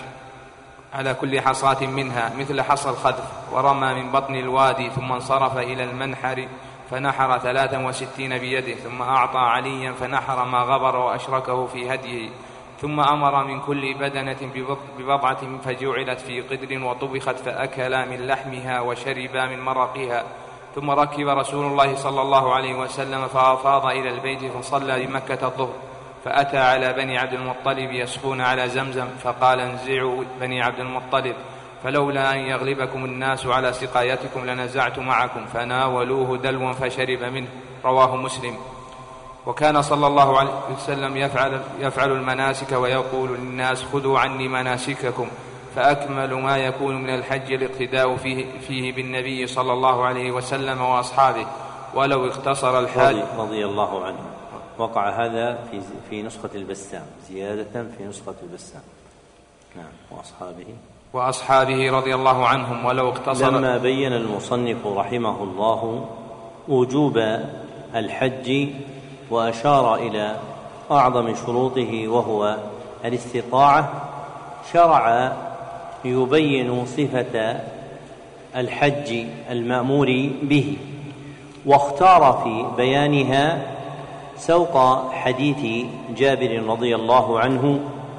على كل حصاة منها مثل حصى الخذف، ورمى من بطن الوادي، ثم انصرف إلى المنحر فنحر 63 بيده، ثم أعطى عليا فنحر ما غبر وأشركه في هديه، ثم أمر من كل بدنة ببضعة فجعلت في قدر وطبخت، فأكلا من لحمها وشربا من مرقها. ثم ركب رسول الله صلى الله عليه وسلم فأفاض إلى البيت، فصلى بمكة الظهر، فأتى على بني عبد المطلب يسقون على زمزم، فقال: انزعوا بني عبد المطلب، فلولا أن يغلبكم الناس على سقايتكم لنزعت معكم، فناولوه دلوا فشرب منه. رواه مسلم. وكان صلى الله عليه وسلم يفعل المناسك ويقول للناس: خذوا عني مناسككم، فأكمل ما يكون من الحج الاقتداء فيه بالنبي صلى الله عليه وسلم وأصحابه، ولو اختصر الحاج. رضي الله عنه. وقع هذا في نسخة البسام، زيادة في نسخة البسام. نعم. وأصحابه رضي الله عنهم ولو اقتصر. لما بين المصنف رحمه الله وجوب الحج وأشار إلى أعظم شروطه وهو الاستطاعة، شرع يبين صفة الحج المأمور به، واختار في بيانها سوق حديث جابر رضي الله عنه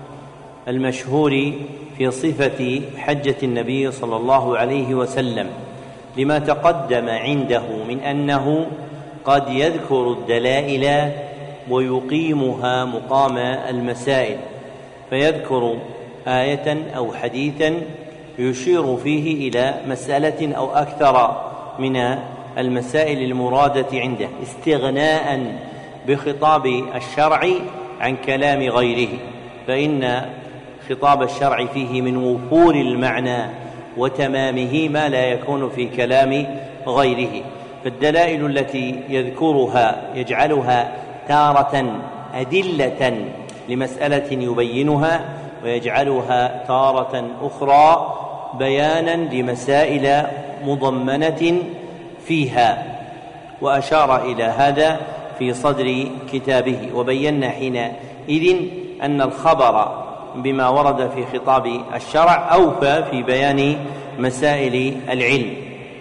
المشهور في صفة حجة النبي صلى الله عليه وسلم، لما تقدم عنده من أنه قد يذكر الدلائل ويقيمها مقام المسائل، فيذكر آية أو حديثا يشير فيه إلى مسألة أو أكثر من المسائل المرادة عنده، استغناء بخطاب الشرع عن كلام غيره، فإن خطاب الشرع فيه من وفور المعنى وتمامه ما لا يكون في كلام غيره. فالدلائل التي يذكرها يجعلها تارة أدلة لمسألة يبينها، ويجعلها تارة أخرى بيانا لمسائل مضمنة فيها، وأشار إلى هذا في صدر كتابه. وبينا حينئذ أن الخبر بما ورد في خطاب الشرع أوفى في بيان مسائل العلم.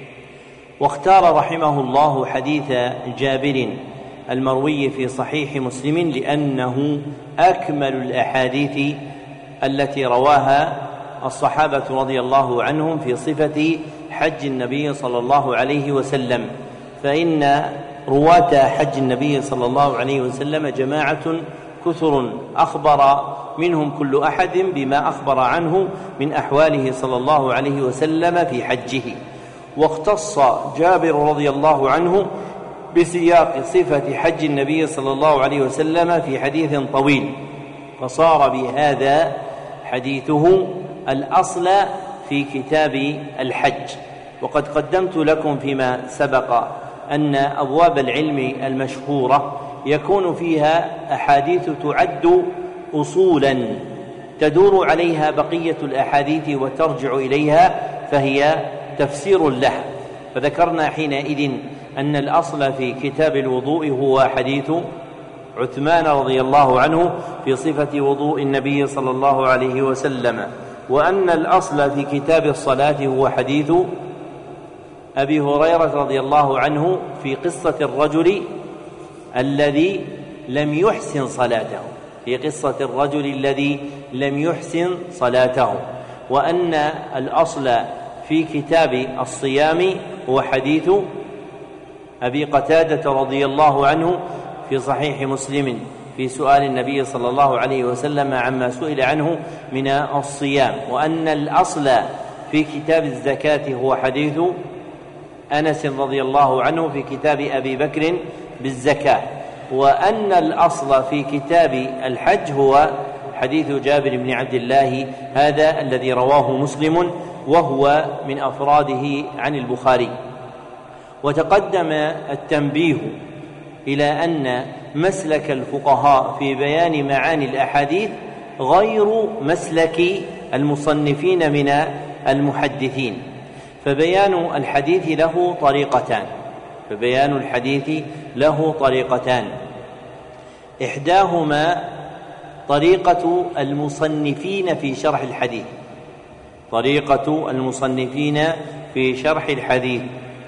واختار رحمه الله حديث جابر المروي في صحيح مسلم لأنه أكمل الأحاديث التي رواها الصحابة رضي الله عنهم في صفة حج النبي صلى الله عليه وسلم، فإن رواة حج النبي صلى الله عليه وسلم جماعة كثر أخبر منهم كل أحد بما أخبر عنه من أحواله صلى الله عليه وسلم في حجه. واختص جابر رضي الله عنه بسياق صفة حج النبي صلى الله عليه وسلم في حديث طويل، فصار بهذا حديثه الأصل في كتاب الحج. وقد قدمت لكم فيما سبق أن أبواب العلم المشهورة يكون فيها أحاديث تعد أصولا تدور عليها بقية الأحاديث وترجع إليها، فهي تفسير لها. فذكرنا حينئذ أن الأصل في كتاب الوضوء هو حديث عثمان رضي الله عنه في صفة وضوء النبي صلى الله عليه وسلم، وأن الأصل في كتاب الصلاة هو حديث أبي هريرة رضي الله عنه في قصة الرجل الذي لم يحسن صلاته، في قصة الرجل الذي لم يحسن صلاته، وأن الأصل في كتاب الصيام هو حديث أبي قتادة رضي الله عنه في صحيح مسلم في سؤال النبي صلى الله عليه وسلم عما سئل عنه من الصيام، وأن الأصل في كتاب الزكاة هو حديث أنس رضي الله عنه في كتاب أبي بكر بالزكاة، وأن الأصل في كتاب الحج هو حديث جابر بن عبد الله هذا الذي رواه مسلم وهو من أفراده عن البخاري. وتقدم التنبيه إلى أن مسلك الفقهاء في بيان معاني الأحاديث غير مسلك المصنفين من المحدثين، فبيان الحديث له طريقتان، إحداهما طريقة المصنفين في شرح الحديث،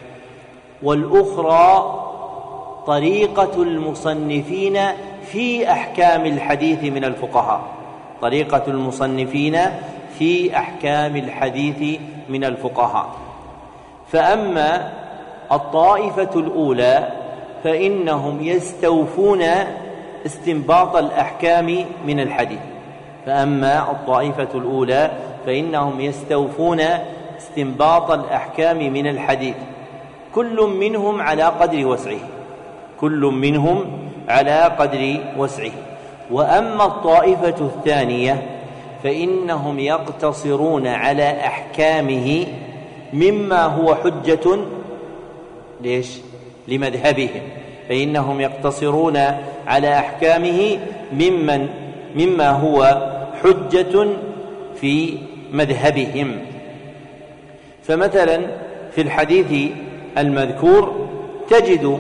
والأخرى طريقة المصنفين في أحكام الحديث من الفقهاء. فأما الطائفة الأولى فإنهم يستوفون استنباط الأحكام من الحديث، كل منهم على قدر وسعه. وأما الطائفة الثانية فإنهم يقتصرون على أحكامه مما هو حجة لمذهبهم، مما هو حجة في مذهبهم. فمثلا في الحديث المذكور تجد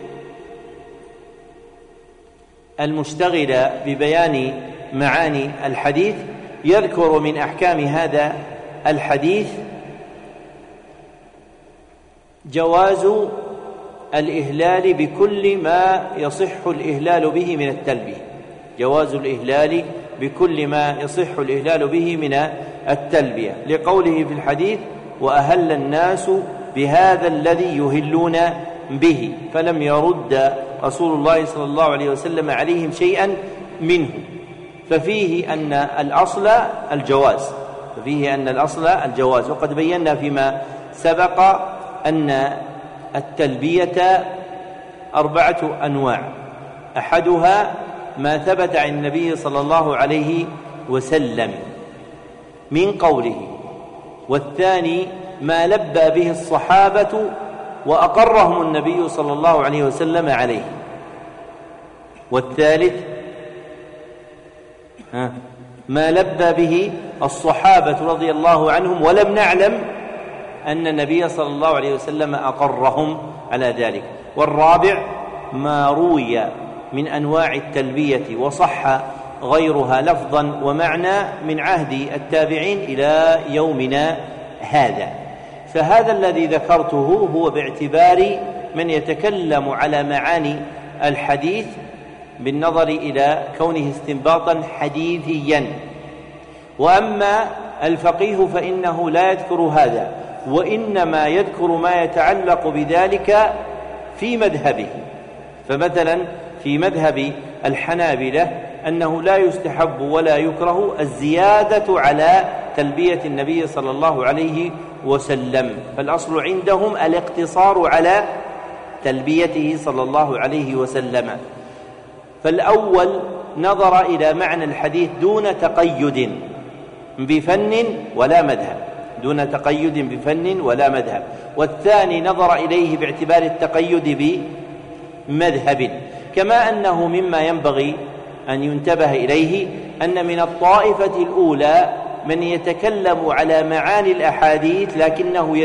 المشتغل ببيان معاني الحديث يذكر من أحكام هذا الحديث جواز الإهلال بكل ما يصح الإهلال به من التلبية، لقوله في الحديث: وأهل الناس بهذا الذي يهلون به، فلم يرد رسول الله صلى الله عليه وسلم عليهم شيئا منه، ففيه أن الأصل الجواز. وقد بينا فيما سبق أن التلبية 4 أنواع، أحدها ما ثبت عن النبي صلى الله عليه وسلم من قوله، والثاني ما لبى به الصحابة وأقرهم النبي صلى الله عليه وسلم عليه، والثالث ما لبى به الصحابة رضي الله عنهم ولم نعلم أن النبي صلى الله عليه وسلم أقرهم على ذلك، والرابع ما روي من أنواع التلبية وصح غيرها لفظا ومعنى من عهد التابعين إلى يومنا هذا. فهذا الذي ذكرته هو باعتبار من يتكلم على معاني الحديث بالنظر إلى كونه استنباطا حديثيا. وأما الفقيه فإنه لا يذكر هذا، وإنما يذكر ما يتعلق بذلك في مذهبه. فمثلا في مذهب الحنابلة أنه لا يستحب ولا يكره الزيادة على تلبية النبي صلى الله عليه وسلم، فالأصل عندهم الاقتصار على تلبيته صلى الله عليه وسلم. فالأول نظر إلى معنى الحديث دون تقيد بفن ولا مذهب، والثاني نظر إليه باعتبار التقيد بمذهب. كما أنه مما ينبغي أن ينتبه إليه أن من الطائفة الأولى من يتكلم على معاني الأحاديث لكنه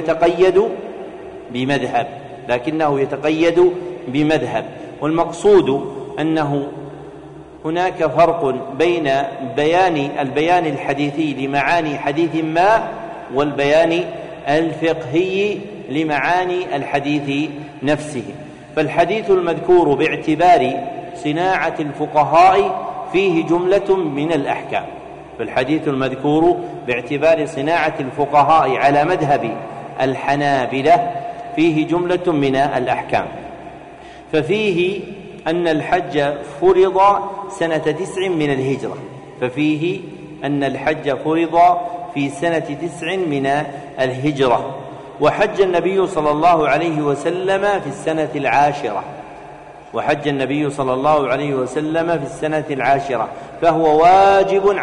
يتقيد بمذهب، والمقصود أنه هناك فرق بين البيان الحديثي لمعاني حديث ما والبيان الفقهي لمعاني الحديث نفسه. فالحديث المذكور باعتبار صناعة الفقهاء فيه جملة من الأحكام. فالحديث المذكور باعتبار صناعة الفقهاء على مذهب الحنابلة فيه جملة من الأحكام. ففيه أن الحج فرض سنة 9 من الهجرة، ففيه أن الحج فرض في سنة 9 من الهجرة، وحج النبي صلى الله عليه وسلم في السنة العاشرة، وحج النبي صلى الله عليه وسلم في السنة العاشرة، فهو واجب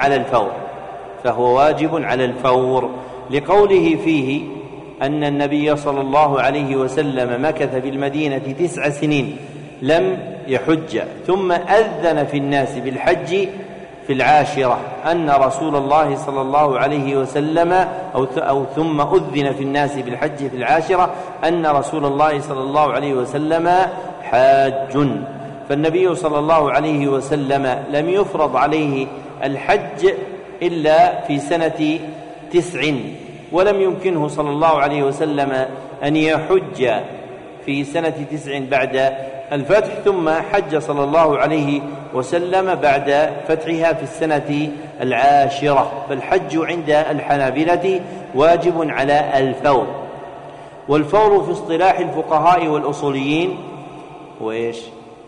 على الفور، لقوله فيه أن النبي صلى الله عليه وسلم مكث في المدينة 9 سنين لم يحج، ثم أذن في الناس بالحج في العاشرة، أن رسول الله صلى الله عليه وسلم ثم أذن في الناس بالحج في العاشرة أن رسول الله صلى الله عليه وسلم حاج. فالنبي صلى الله عليه وسلم لم يفرض عليه الحج إلا في سنة 9، ولم يمكنه صلى الله عليه وسلم أن يحج في سنة 9 بعد الفتح، ثم حج صلى الله عليه وسلم بعد فتحها في السنة العاشرة. فالحج عند الحنابلة واجب على الفور، والفور في اصطلاح الفقهاء والأصوليين وإيش؟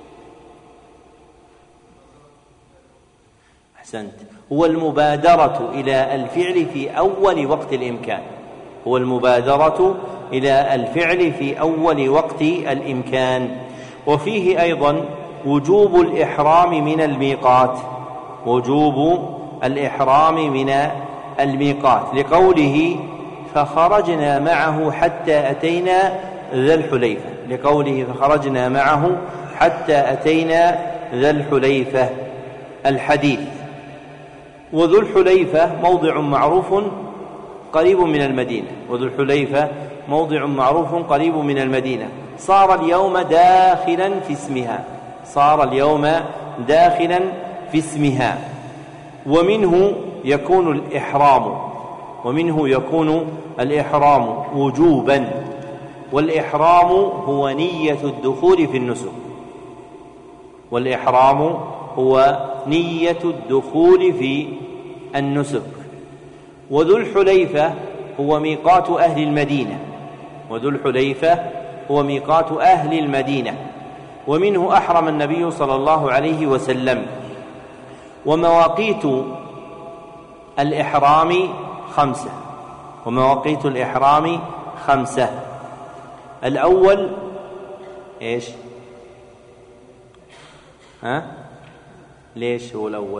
أحسنت، هو المبادرة إلى الفعل في أول وقت الإمكان، هو المبادرة إلى الفعل في أول وقت الإمكان. وفيه أيضا وجوب الإحرام من الميقات، وجوب الإحرام من الميقات، لقوله فخرجنا معه حتى أتينا ذا الحليفة، لقوله فخرجنا معه حتى أتينا ذا الحليفة الحديث. وذو الحليفة موضع معروف قريب من المدينة، وذو الحليفة موضع معروف قريب من المدينة، صار اليوم داخلا في اسمها، صار اليوم داخلا في اسمها. ومنه يكون الإحرام، ومنه يكون الإحرام وجوبا، والإحرام هو نية الدخول في النسك، والإحرام هو نية الدخول في النسك. وذو الحليفة هو ميقات أهل المدينة، وذو الحليفة هو ميقات أهل المدينة، ومنه أحرم النبي صلى الله عليه وسلم. ومواقيت الإحرام 5، ومواقيت الإحرام 5. الأول إيش؟ ليش هو الأول؟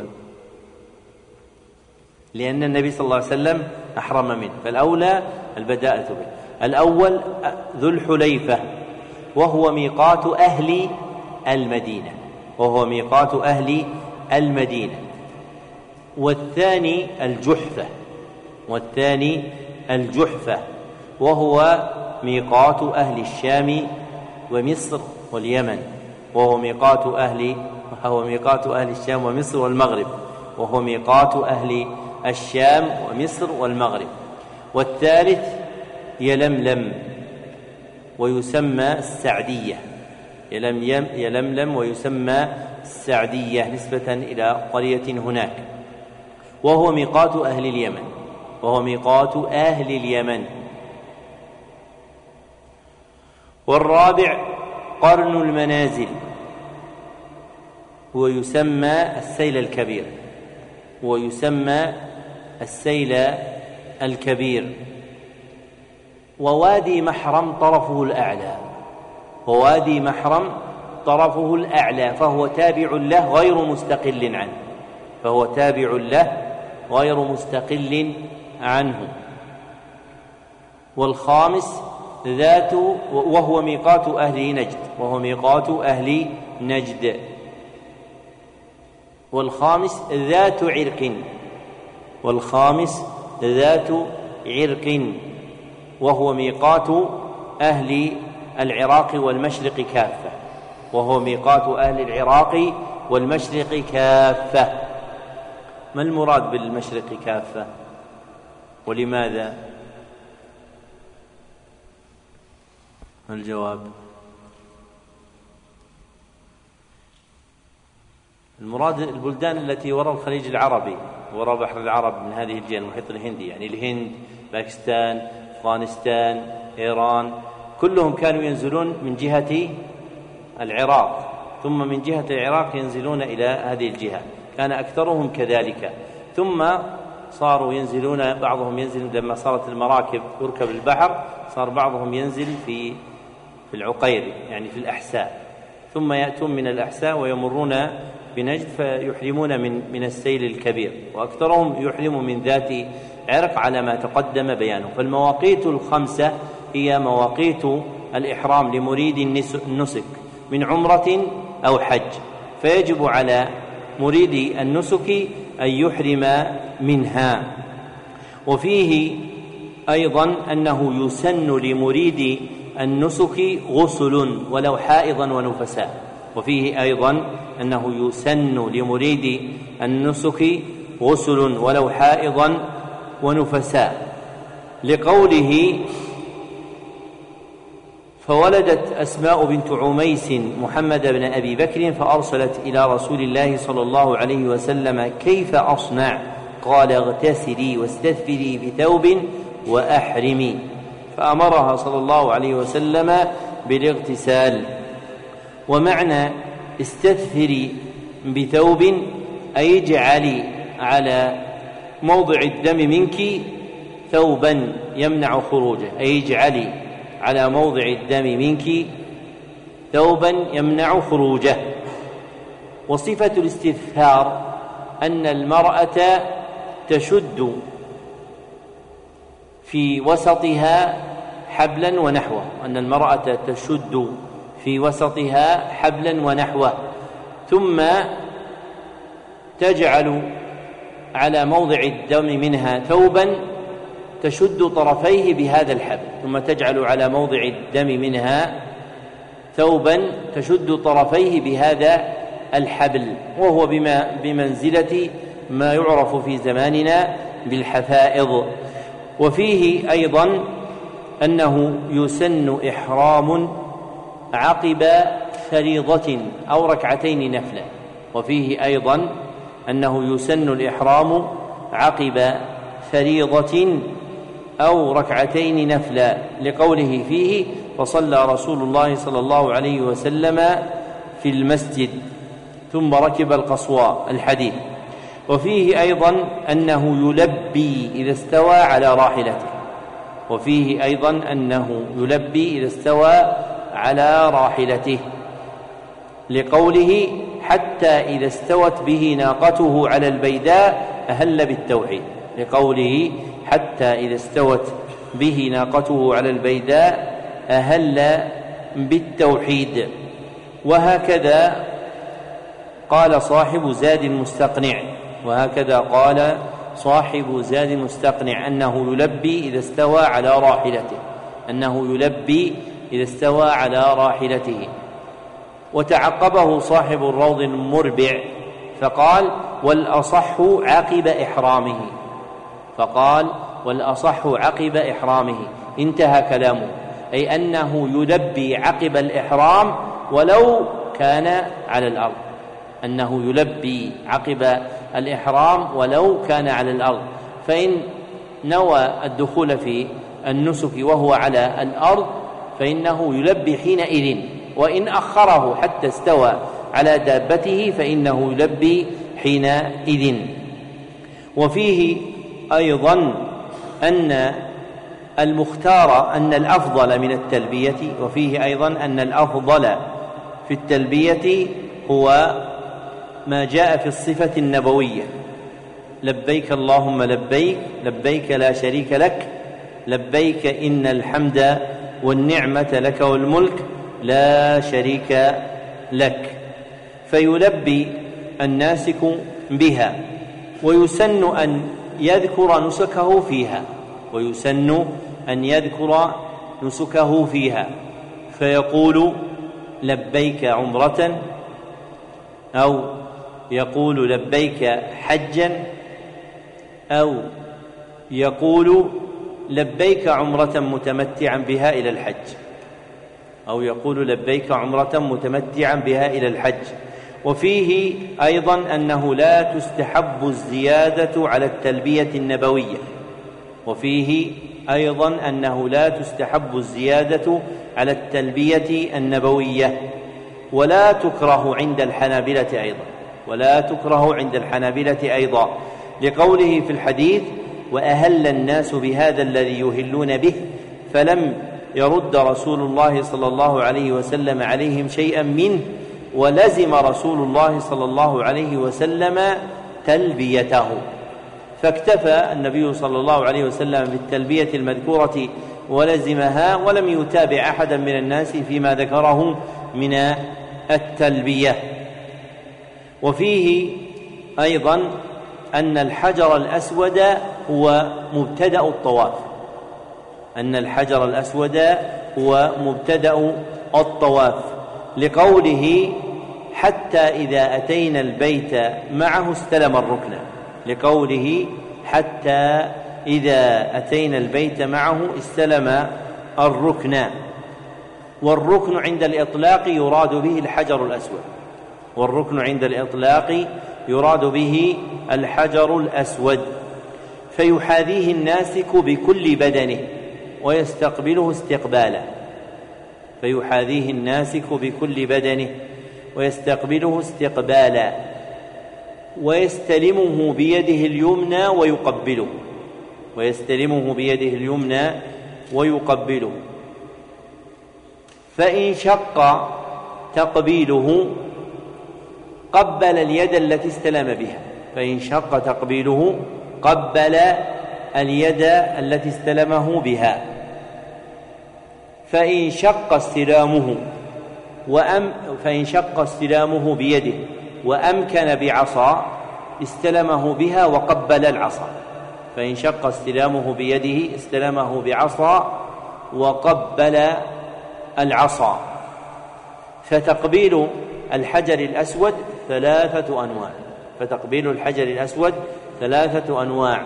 لأن النبي صلى الله عليه وسلم أحرم منه، فالأولى البداءة به. الأول ذو الحليفة، وهو ميقات أهل المدينة، وهو ميقات أهل المدينة. والثاني الجحفة، والثاني الجحفة، وهو ميقات أهل الشام ومصر واليمن، وهو ميقات أهل الشام ومصر والمغرب، وهو ميقات أهل الشام ومصر والمغرب. والثالث يلملم ويسمى السعدية، يلملم ويسمى السعدية نسبة إلى قرية هناك، وهو ميقات أهل اليمن، وهو ميقات أهل اليمن. والرابع قرن المنازل، ويسمى السيل الكبير، ويسمى السيل الكبير. ووادي محرم طرفه الأعلى، ووادي محرم طرفه الأعلى، فهو تابع له غير مستقل عنه، فهو تابع له غير مستقل عنه. والخامس وهو ميقات أهل نجد، وهو ميقات أهل نجد. والخامس ذات عرق، والخامس ذات عرق، وهو ميقات أهل العراق والمشرق كافة، وهو ميقات أهل العراق والمشرق كافة. ما المراد بالمشرق كافة ولماذا؟ ما الجواب؟ المراد البلدان التي وراء الخليج العربي، وراء بحر العرب، من هذه الجهة المحيط الهندي، يعني الهند، باكستان، أفغانستان، إيران، كلهم كانوا ينزلون من جهة العراق، ثم من جهة العراق ينزلون إلى هذه الجهة، كان أكثرهم كذلك، ثم صاروا ينزلون، بعضهم ينزل لما صارت المراكب يركب البحر، صار بعضهم ينزل في العقير، يعني في الأحساء، ثم يأتون من الأحساء ويمرون بنجد فيحرمون من السيل الكبير، وأكثرهم يحرم من ذات عرق على ما تقدم بيانه. فالمواقيت الخمسة هي مواقيت الإحرام لمريد النسك من عمرة أو حج، فيجب على مريد النسك أن يحرم منها. وفيه أيضا أنه يسن لمريد النسك غسل ولو حائضا ونفساء، وفيه أيضا أنه يسن لمريد النسك غسل ولو حائضا ونفساء، لقوله: فولدت أسماء بنت عميس محمد بن أبي بكر فأرسلت إلى رسول الله صلى الله عليه وسلم: كيف أصنع؟ قال: اغتسلي واستثفري بثوب وأحرمي، فأمرها صلى الله عليه وسلم بالاغتسال. ومعنى استثفري بثوب أي اجعلي على موضع الدم منك ثوبا يمنع خروجه، أي اجعلي على موضع الدم منك ثوبا يمنع خروجه. وصفة الاستثفار أن المرأة تشد في وسطها حبلا ونحوه، أن المرأة تشد في وسطها حبلا ونحوه، ثم تجعل على موضع الدم منها ثوبا تشد طرفيه بهذا الحبل، ثم تجعل على موضع الدم منها ثوبا تشد طرفيه بهذا الحبل، وهو بمنزلة ما يعرف في زماننا بالحفائض. وفيه أيضا أنه يسن إحرام عقب فريضة أو ركعتين نفلا، وفيه أيضا أنه يسن الإحرام عقب فريضة أو ركعتين نفلا، لقوله فيه: فصلى رسول الله صلى الله عليه وسلم في المسجد ثم ركب القصواء، الحديث. وفيه أيضا أنه يلبي إذا استوى على راحلته، وفيه أيضا أنه يلبي إذا استوى على راحلته، لقوله: حتى إذا استوت به ناقته على البيداء أهل بالتوحيد، لقوله: حتى إذا استوت به ناقته على البيداء أهل بالتوحيد. وهكذا قال صاحب زاد المستقنع، وهكذا قال صاحب زاد المستقنع أنه يلبي إذا استوى على راحلته، أنه يلبي إذا استوى على راحلته. وتعقبه صاحب الروض المربع فقال: والأصح عقب إحرامه، فقال: والأصح عقب إحرامه، انتهى كلامه، أي أنه يلبي عقب الإحرام ولو كان على الأرض، أنه يلبي عقب الإحرام ولو كان على الأرض، فإن نوى الدخول في النسك وهو على الأرض فإنه يلبي حينئذ، وإن أخره حتى استوى على دابته فإنه يلبي حينئذ. وفيه أيضا أن المختار أن الأفضل من التلبية، وفيه أيضا أن الأفضل في التلبية هو ما جاء في الصفة النبوية: لبيك اللهم لبيك، لبيك لا شريك لك، لبيك إن الحمد والنعمة لك والملك لا شريك لك، فيلبي الناسك بها. ويسن أن يذكر نسكه فيها، ويسن أن يذكر نسكه فيها، فيقول: لبيك عمرة، أو يقول لبيك حجا، أو يقول لبيك عمرة متمتعا بها إلى الحج، أو يقول لبيك عمرة متمتعا بها إلى الحج. وفيه أيضا أنه لا تستحب الزيادة على التلبية النبوية، وفيه أيضا أنه لا تستحب الزيادة على التلبية النبوية، ولا تكره عند الحنابلة أيضا، ولا تكره عند الحنابلة أيضا، لقوله في الحديث: وأهل الناس بهذا الذي يهلون به فلم يرد رسول الله صلى الله عليه وسلم عليهم شيئا منه، ولزم رسول الله صلى الله عليه وسلم تلبيته. فاكتفى النبي صلى الله عليه وسلم بالتلبية المذكورة ولزمها، ولم يتابع أحدا من الناس فيما ذكره من التلبية. وفيه أيضا أن الحجر الأسود هو مبتدأ الطواف، أن الحجر الأسود هو مبتدأ الطواف، لقوله: حتى إذا أتينا البيت معه استلم الركن، لقوله: حتى إذا أتينا البيت معه استلم الركن. والركن عند الإطلاق يراد به الحجر الأسود، والركن عند الإطلاق يراد به الحجر الأسود، فيحاذيه الناسك بكل بدنه ويستقبله استقبالا، فيحاذيه الناسك بكل بدنه ويستقبله استقبالا، ويستلمه بيده اليمنى ويقبله، ويستلمه بيده اليمنى ويقبله. فإن شق تقبيله قبل اليد التي استلم بها، فإن شق تقبيله قبل اليد التي استلمه بها. فإن شق استلامه بيده وأمكن بعصا استلمه بها وقبل العصا، فإن شق استلامه بيده استلمه بعصا وقبل العصا. فتقبيل الحجر الأسود ثلاثة أنواع، فتقبيل الحجر الأسود ثلاثة أنواع.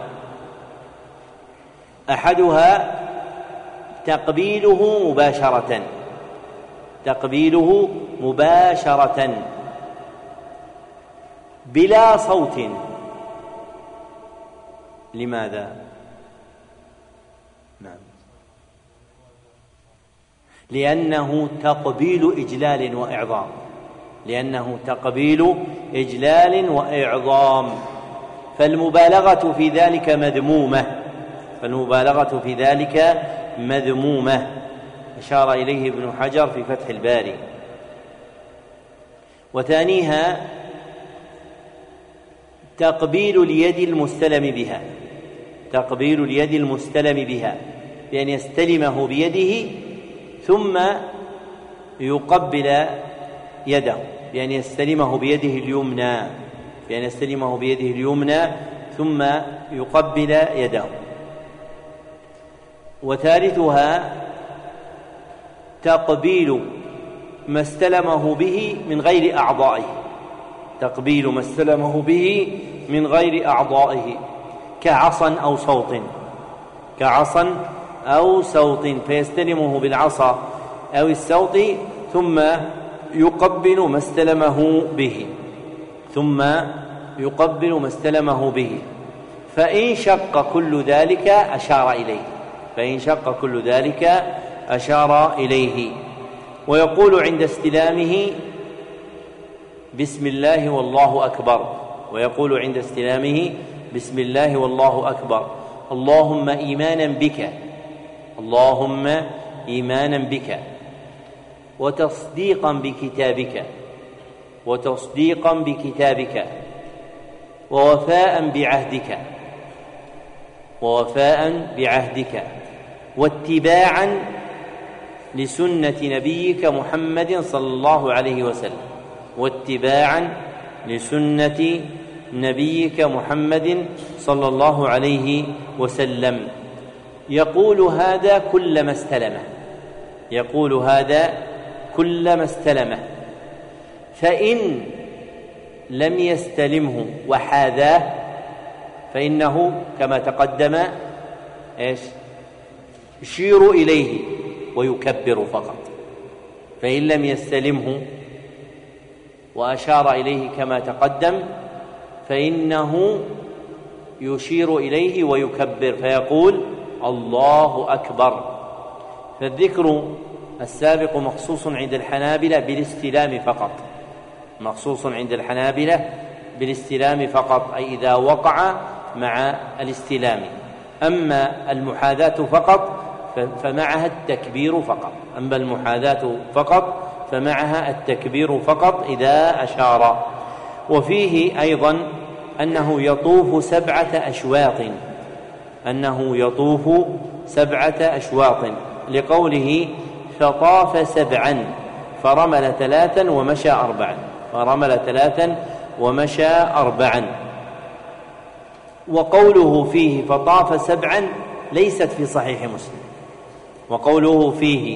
أحدها تقبيله مباشرة، تقبيله مباشرة بلا صوت. لماذا؟ نعم، لأنه تقبيل إجلال وإعظام، لأنه تقبيل إجلال وإعظام، فالمبالغة في ذلك مذمومة، فالمبالغة في ذلك مذمومة، أشار إليه ابن حجر في فتح الباري. وثانيها تقبيل اليد المستلم بها، تقبيل اليد المستلم بها بأن يستلمه بيده ثم يقبل يده، بأن يستلمه بيده اليمنى، بأن يستلمه بيده اليمنى ثم يقبل يده. وثالثها تقبيل ما استلمه به من غير أعضائه، تقبيل ما استلمه به من غير أعضائه، كعصا أو صوت، كعصا أو صوت، فيستلمه بالعصا أو الصوت ثم يقبل ما استلمه به، ثم يقبل ما استلمه به. فإن شق كل ذلك أشار إليه، فإن شق كل ذلك أشار إليه. ويقول عند استلامه: بسم الله والله أكبر، ويقول عند استلامه: بسم الله والله أكبر، اللهم إيمانا بك، اللهم إيمانا بك، وتصديقا بكتابك، وتصديقا بكتابك، ووفاء بعهدك، ووفاء بعهدك، واتباعا لسنة نبيك محمد صلى الله عليه وسلم، واتباعا لسنة نبيك محمد صلى الله عليه وسلم. يقول هذا كلما استلمه، يقول هذا كلما استلمه. فإن لم يستلمه وحاذاه فإنه كما تقدم يشير إليه ويكبر فقط. فإن لم يستلمه وأشار إليه كما تقدم فإنه يشير إليه ويكبر فيقول الله أكبر. فالذكر السابق مخصوص عند الحنابلة بالاستلام فقط، مخصوص عند الحنابلة بالاستلام فقط، أي إذا وقع مع الاستلام. أما المحاذاة فقط فمعها التكبير فقط، أما المحاذاة فقط فمعها التكبير فقط إذا أشار. وفيه أيضا أنه يطوف 7 أشواط، أنه يطوف 7 أشواط، لقوله فطاف 7 فرمل 3 ومشى 4، فرمل 3 ومشى 4. وقوله فيه فطاف 7 ليست في صحيح مسلم، وقوله فيه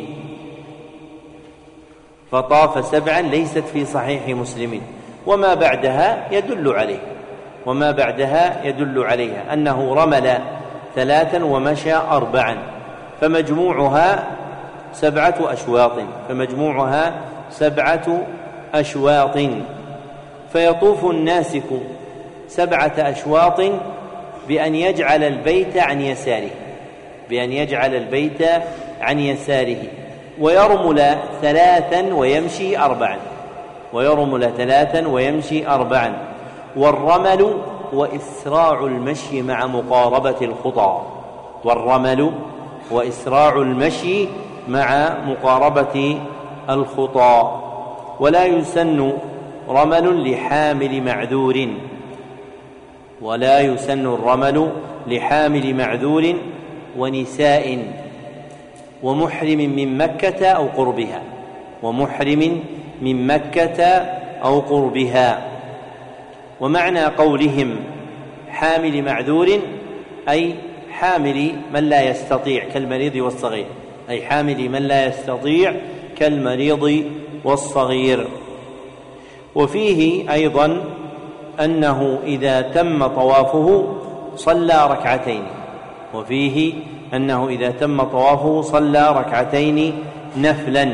فطاف 7 ليست في صحيح مسلم، وما بعدها يدل عليه، وما بعدها يدل عليها أنه رمل 3 ومشى 4، فمجموعها 7 أشواط، فمجموعها 7 أشواط. فيطوف الناسك 7 أشواط بأن يجعل البيت عن يساره، بأن يجعل البيت عن يساره، ويرمل 3 ويمشي 4، ويرمل 3 ويمشي 4. والرمل وإسراع المشي مع مقاربة الخطى، والرمل وإسراع المشي مع مقاربة الخطى. ولا يسن رمل لحامل معذور، ولا يسن الرمل لحامل معذور ونساء ومحرم من مكة أو قربها، ومحرم من مكة أو قربها. ومعنى قولهم حامل معذور أي حامل من لا يستطيع كالمريض والصغير، أي حامل من لا يستطيع كالمريض والصغير. وفيه أيضا أنه إذا تم طوافه صلى ركعتين، وفيه أنه إذا تم طوافه صلى ركعتين نفلا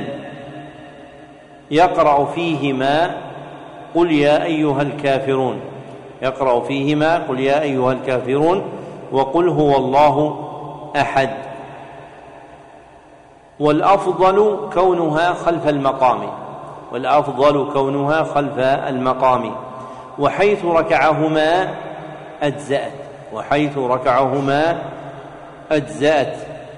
يقرأ فيهما قل يا أيها الكافرون، يقرأ فيهما قل يا أيها الكافرون وقل هو الله أحد. والأفضل كونها خلف المقام، والأفضل كونها خلف المقام. وحيث ركعهما أجزأت، وحيث ركعهما أجزأت،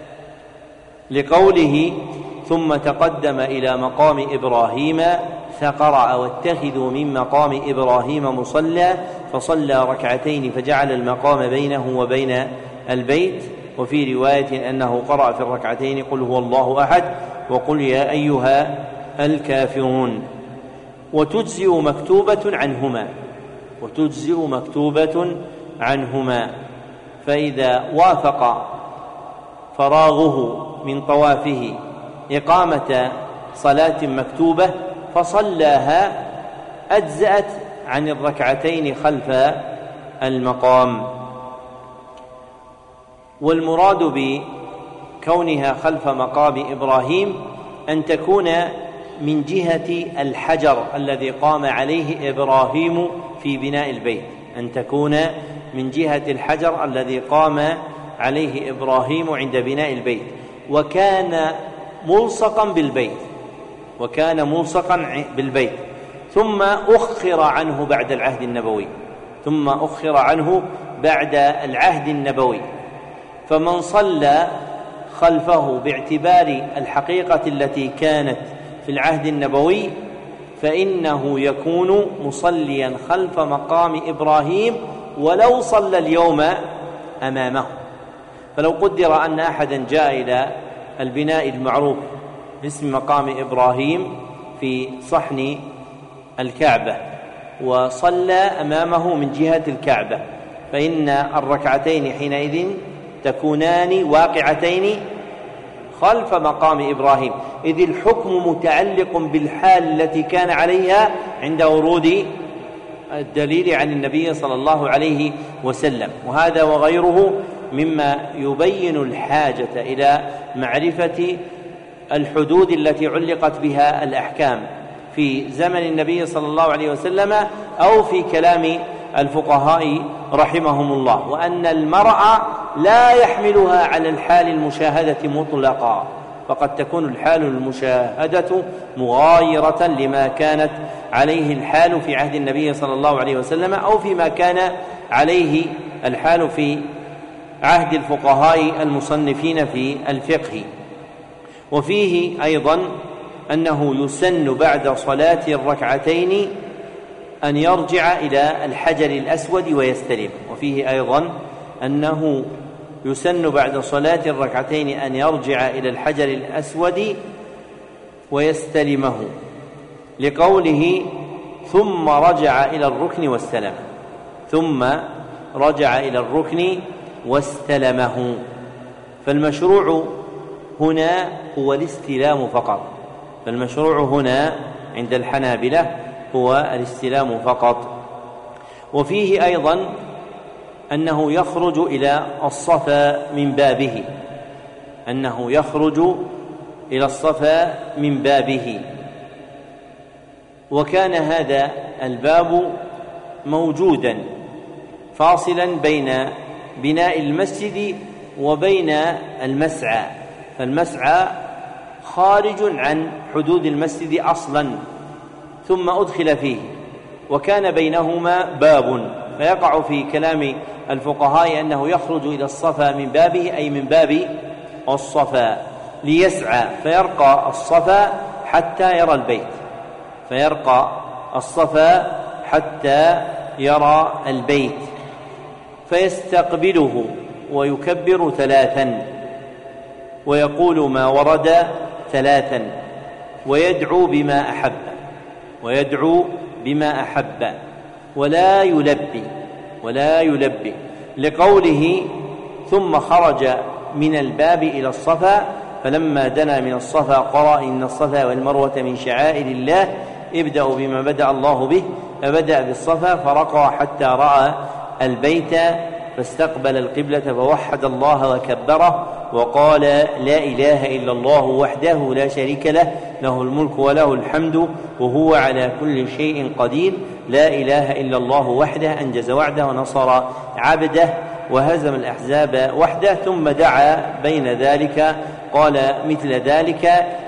لقوله ثم تقدم إلى مقام إبراهيم فقرأ واتخذوا من مقام إبراهيم مصلى فصلى ركعتين فجعل المقام بينه وبين البيت. وفي رواية أنه قرأ في الركعتين قل هو الله أحد وقل يا أيها الكافرون. وتجزئ مكتوبة عنهما، وتجزئ مكتوبة عنهما. فإذا وافق فراغه من طوافه إقامة صلاة مكتوبة فصلاها أجزأت عن الركعتين خلف المقام. والمراد بكونها خلف مقام إبراهيم أن تكون من جهة الحجر الذي قام عليه إبراهيم في بناء البيت، أن تكون من جهة الحجر الذي قام عليه إبراهيم عند بناء البيت، وكان ملصقا بالبيت، وكان ملصقا بالبيت، ثم أخر عنه بعد العهد النبوي، ثم أخر عنه بعد العهد النبوي. فمن صلى خلفه باعتبار الحقيقة التي كانت في العهد النبوي فإنه يكون مصليا خلف مقام إبراهيم ولو صلى اليوم أمامه. فلو قدر أن أحدا جاء إلى البناء المعروف باسم مقام إبراهيم في صحن الكعبة وصلى أمامه من جهة الكعبة، فإن الركعتين حينئذ تكونان واقعتين خلف مقام إبراهيم، إذ الحكم متعلق بالحال التي كان عليها عند ورود الدليل عن النبي صلى الله عليه وسلم. وهذا وغيره مما يبين الحاجة إلى معرفة الحدود التي علقت بها الأحكام في زمن النبي صلى الله عليه وسلم أو في كلام الفقهاء رحمهم الله، وأن المرأة لا يحملها على الحال المشاهدة مطلقا، فقد تكون الحال المشاهدة مغايرة لما كانت عليه الحال في عهد النبي صلى الله عليه وسلم أو فيما كان عليه الحال في عهد الفقهاء المصنفين في الفقه. وفيه أيضا أنه يسن بعد صلاة الركعتين أن يرجع إلى الحجر الأسود ويستلم. وفيه أيضا أنه يسن بعد صلاة الركعتين أن يرجع إلى الحجر الأسود ويستلمه، لقوله ثم رجع إلى الركن واستلمه، ثم رجع إلى الركن واستلمه. فالمشروع هنا هو الاستلام فقط، فالمشروع هنا عند الحنابلة هو الاستلام فقط. وفيه أيضا أنه يخرج إلى الصفا من بابه، أنه يخرج إلى الصفا من بابه. وكان هذا الباب موجودا فاصلا بين بناء المسجد وبين المسعى، فالمسعى خارج عن حدود المسجد أصلا ثم أدخل فيه، وكان بينهما باب، فيقع في كلام الفقهاء أنه يخرج إلى الصفا من بابه أي من باب الصفا ليسعى فيرقى الصفا حتى يرى البيت، فيرقى الصفا حتى يرى البيت، فيستقبله ويكبر 3 ويقول ما ورد 3 ويدعو بما أحب، ويدعو بما أحب ولا يلبي لقوله ثم خرج من الباب إلى الصفا فلما دنا من الصفا قرأ إن الصفا والمروة من شعائر الله ابدأوا بما بدأ الله به، فبدأ بالصفا فرقى حتى رأى البيت فاستقبل القبلة فوحد الله وكبره وقال لا إله إلا الله وحده لا شريك له، له الملك وله الحمد وهو على كل شيء قدير، لا إله إلا الله وحده أنجز وعده ونصر عبده وهزم الأحزاب وحده. ثم دعا بين ذلك قال مثل ذلك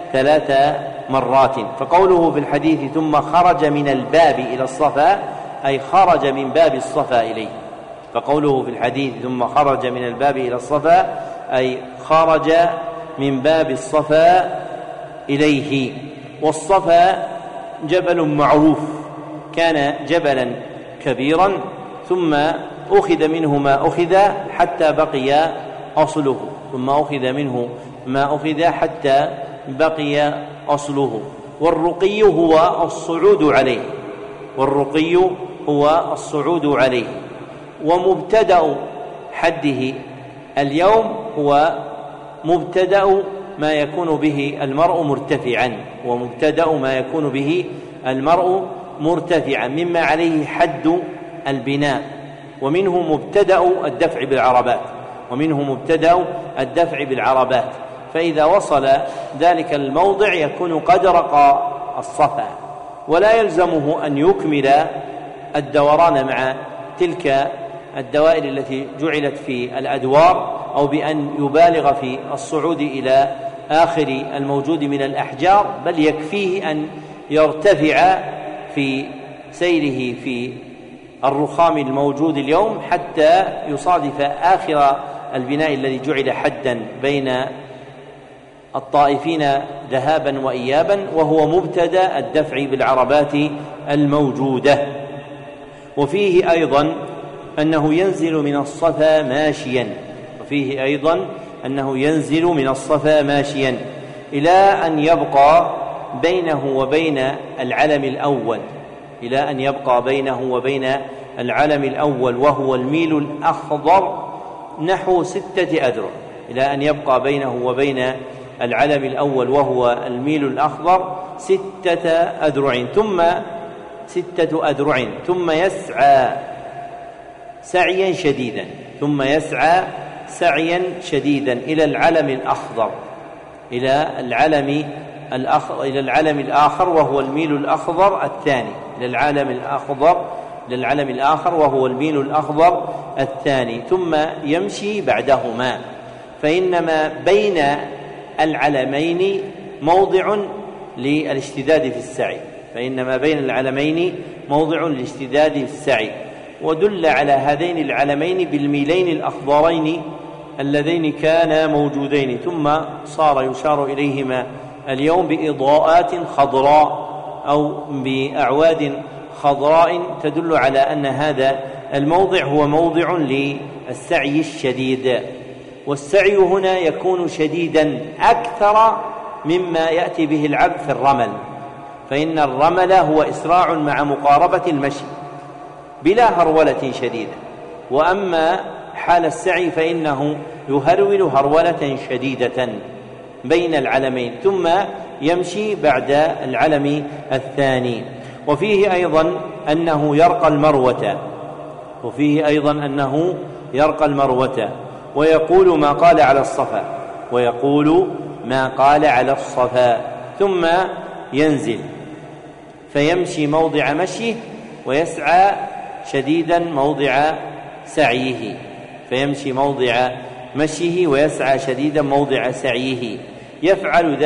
3 مرات. فقوله في الحديث ثم خرج من الباب إلى الصفا أي خرج من باب الصفا إليه، فقوله في الحديث ثم خرج من الباب إلى الصفا أي خرج من باب الصفا إليه. والصفا جبل معروف كان جبلا كبيرا ثم أخذ منه ما أخذ حتى بقي أصله، ثم أخذ منه ما أخذ حتى بقي أصله. والرقي هو الصعود عليه، والرقي هو الصعود عليه. ومبتدأ حده اليوم هو مبتدأ ما يكون به المرء مرتفعا، ومبتدأ ما يكون به المرء مرتفعا مما عليه حد البناء، ومنه مبتدأ الدفع بالعربات، ومنه مبتدأ الدفع بالعربات. فإذا وصل ذلك الموضع يكون قد رقى الصفا، ولا يلزمه أن يكمل الدوران مع تلك الدوائر التي جعلت في الأدوار، أو بأن يبالغ في الصعود إلى آخر الموجود من الأحجار، بل يكفيه أن يرتفع في سيره في الرخام الموجود اليوم حتى يصادف آخر البناء الذي جعل حدا بين الطائفين ذهابا وإيابا، وهو مبتدأ الدفع بالعربات الموجودة. وفيه أيضا أنه ينزل من الصفا ماشيا، وفيه أيضا أنه ينزل من الصفا ماشيا إلى أن يبقى بينه وبين العلم الأول، إلى أن يبقى بينه وبين العلم الأول وهو الميل الأخضر نحو 6 أذرع، إلى أن يبقى بينه وبين العلم الأول وهو الميل الأخضر 6 أذرع. ثم 6 أذرع ثم يسعى سعيا شديدا إلى العلم الآخر وهو الميل الأخضر الثاني ثم يمشي بعدهما، فإنما بين العلمين موضع للاشتداد في السعي، ودل على هذين العلمين بالميلين الأخضرين اللذين كانا موجودين، ثم صار يشار إليهما اليوم بإضاءات خضراء أو بأعواد خضراء تدل على أن هذا الموضع هو موضع للسعي الشديد. والسعي هنا يكون شديدا أكثر مما يأتي به العبد في الرمل، فإن الرمل هو إسراع مع مقاربة المشي بلا هرولة شديدة، وأما حال السعي فإنه يهرول هرولة شديدة بين العلمين ثم يمشي بعد العلم الثاني. وفيه أيضا أنه يرقى المروة ويقول ما قال على الصفا ثم ينزل فيمشي موضع مشيه ويسعى شديدا موضع سعيه، يفعل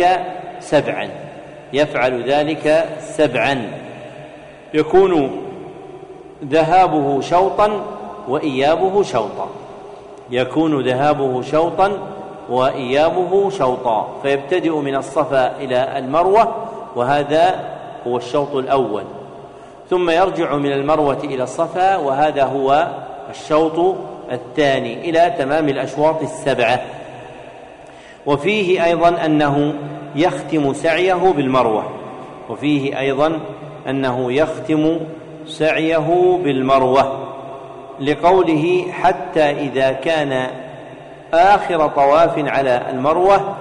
ذلك 7 يكون ذهابه وإيابه شوطا، فيبتدئ من الصفا إلى المروة وهذا هو الشوط الأول، ثم يرجع من المروة إلى الصفا وهذا هو الشوط الثاني إلى تمام الأشواط 7. وفيه أيضا أنه يختم سعيه بالمروة لقوله حتى إذا كان آخر طواف على المروة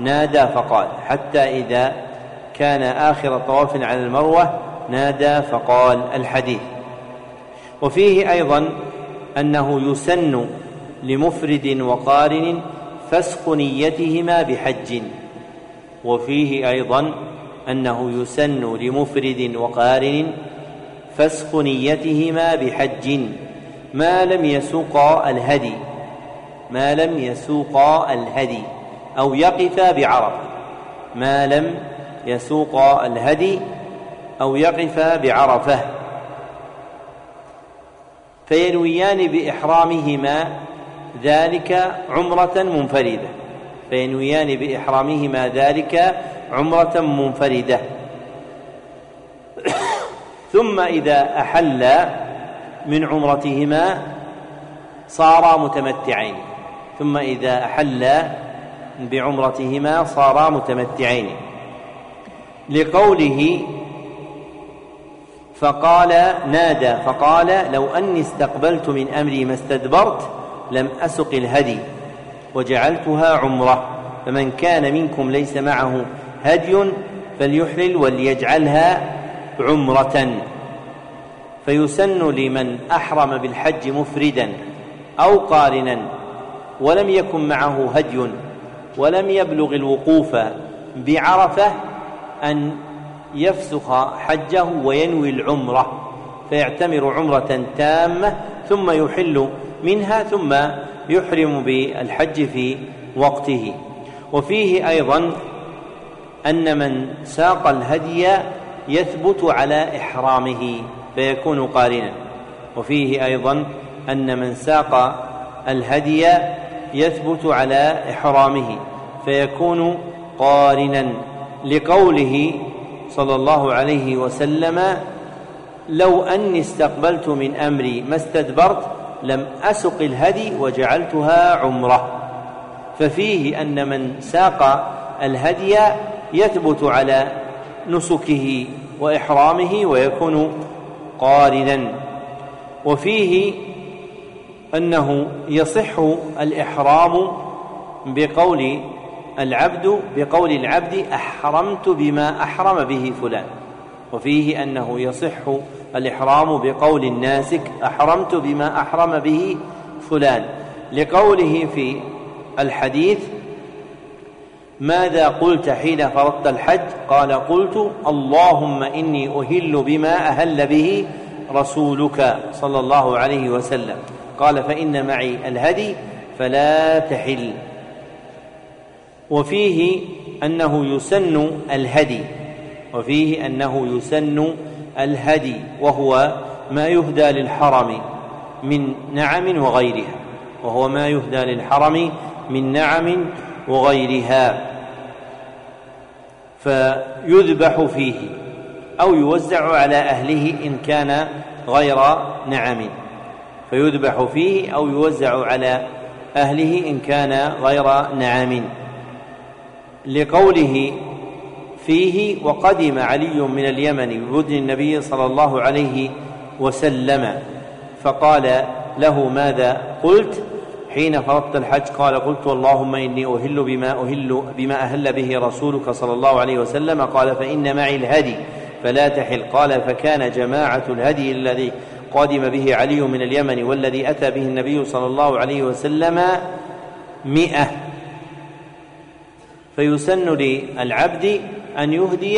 نادى فقال الحديث. وفيه أيضا أنه يسن لمفرد وقارن فسخ نيتهما بحج ما لم يسوقا الهدي أو يقفا بعرفة، فينويان بإحرامهما ذلك عمرة منفردة، ثم إذا أحل من عمرتهما صارا متمتعين، لقوله نادى فقال لو أني استقبلت من أمري ما استدبرت لم أسق الهدي وجعلتها عمرة، فمن كان منكم ليس معه هدي فليحلل وليجعلها عمرة. فيسن لمن أحرم بالحج مفردا أو قارنا ولم يكن معه هدي ولم يبلغ الوقوف بعرفة أن يفسخ حجه وينوي العمرة، فيعتمر عمرة تامة ثم يحل منها ثم يحرم بالحج في وقته. وفيه أيضا أن من ساق الهدي يثبت على إحرامه فيكون قارنا، لقوله صلى الله عليه وسلم لو أني استقبلت من أمري ما استدبرت لم أسق الهدي وجعلتها عمرة. ففيه أن من ساق الهدي يثبت على نسكه وإحرامه ويكون قارنا. وفيه أنه يصح الإحرام بقول العبد أحرمت بما أحرم به فلان، وفيه أنه يصح الإحرام بقول الناسك أحرمت بما أحرم به فلان، لقوله في الحديث ماذا قلت حين فرضت الحج؟ قال قلت اللهم إني أهل بما أهل به رسولك صلى الله عليه وسلم. قال فإن معي الهدي فلا تحل. وفيه أنه يسن الهدي، وهو ما يهدى للحرم من نعم وغيرها، فيذبح فيه أو يوزع على أهله إن كان غير نعم، لقوله فيه وقدم علي من اليمن ببدن النبي صلى الله عليه وسلم فقال له ماذا قلت حين فرضت الحج؟ قال قلت اللهم إني أهل بما أهل به رسولك صلى الله عليه وسلم. قال فإن معي الهدي فلا تحل. قال فكان جماعة الهدي الذي قادم به علي من اليمن والذي أتى به النبي صلى الله عليه وسلم 100. فيسن للعبد أن يهدي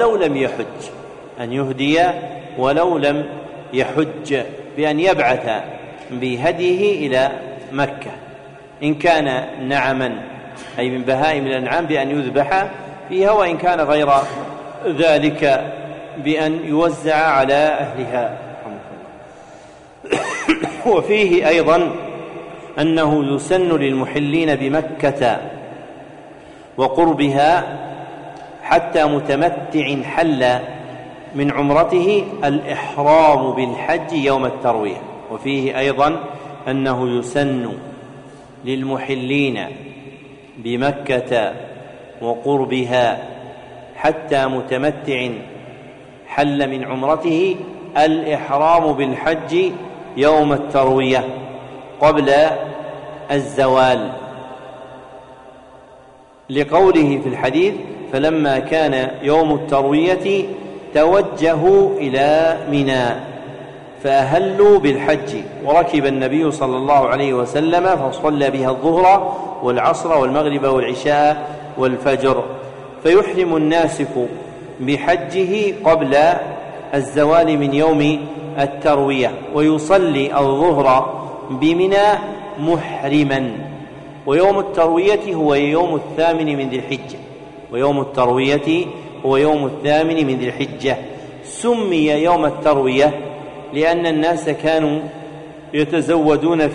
ولو لم يحج بأن يبعث بهديه إلى مكة إن كان نعما أي من بهائم الأنعام بأن يذبح فيها، وإن كان غير ذلك بأن يوزع على أهلها. وفيه أيضا أنه يسن للمحلين بمكة وقربها حتى متمتع حل من عمرته الإحرام بالحج يوم التروية. وفيه أيضا أنه يسن للمحلين بمكة وقربها حتى متمتع حل من عمرته الإحرام بالحج يوم التروية قبل الزوال، لقوله في الحديث فلما كان يوم التروية توجهوا إلى منى فأهلوا بالحج، وركب النبي صلى الله عليه وسلم فصلى بها الظهر والعصر والمغرب والعشاء والفجر. فيحرم الناسك بحجه قبل الزوال من يوم التروية ويصلي الظهر بمنى محرما. ويوم التروية هو يوم الثامن من ذي الحجة. سمي يوم التروية لأن الناس كانوا يتزودون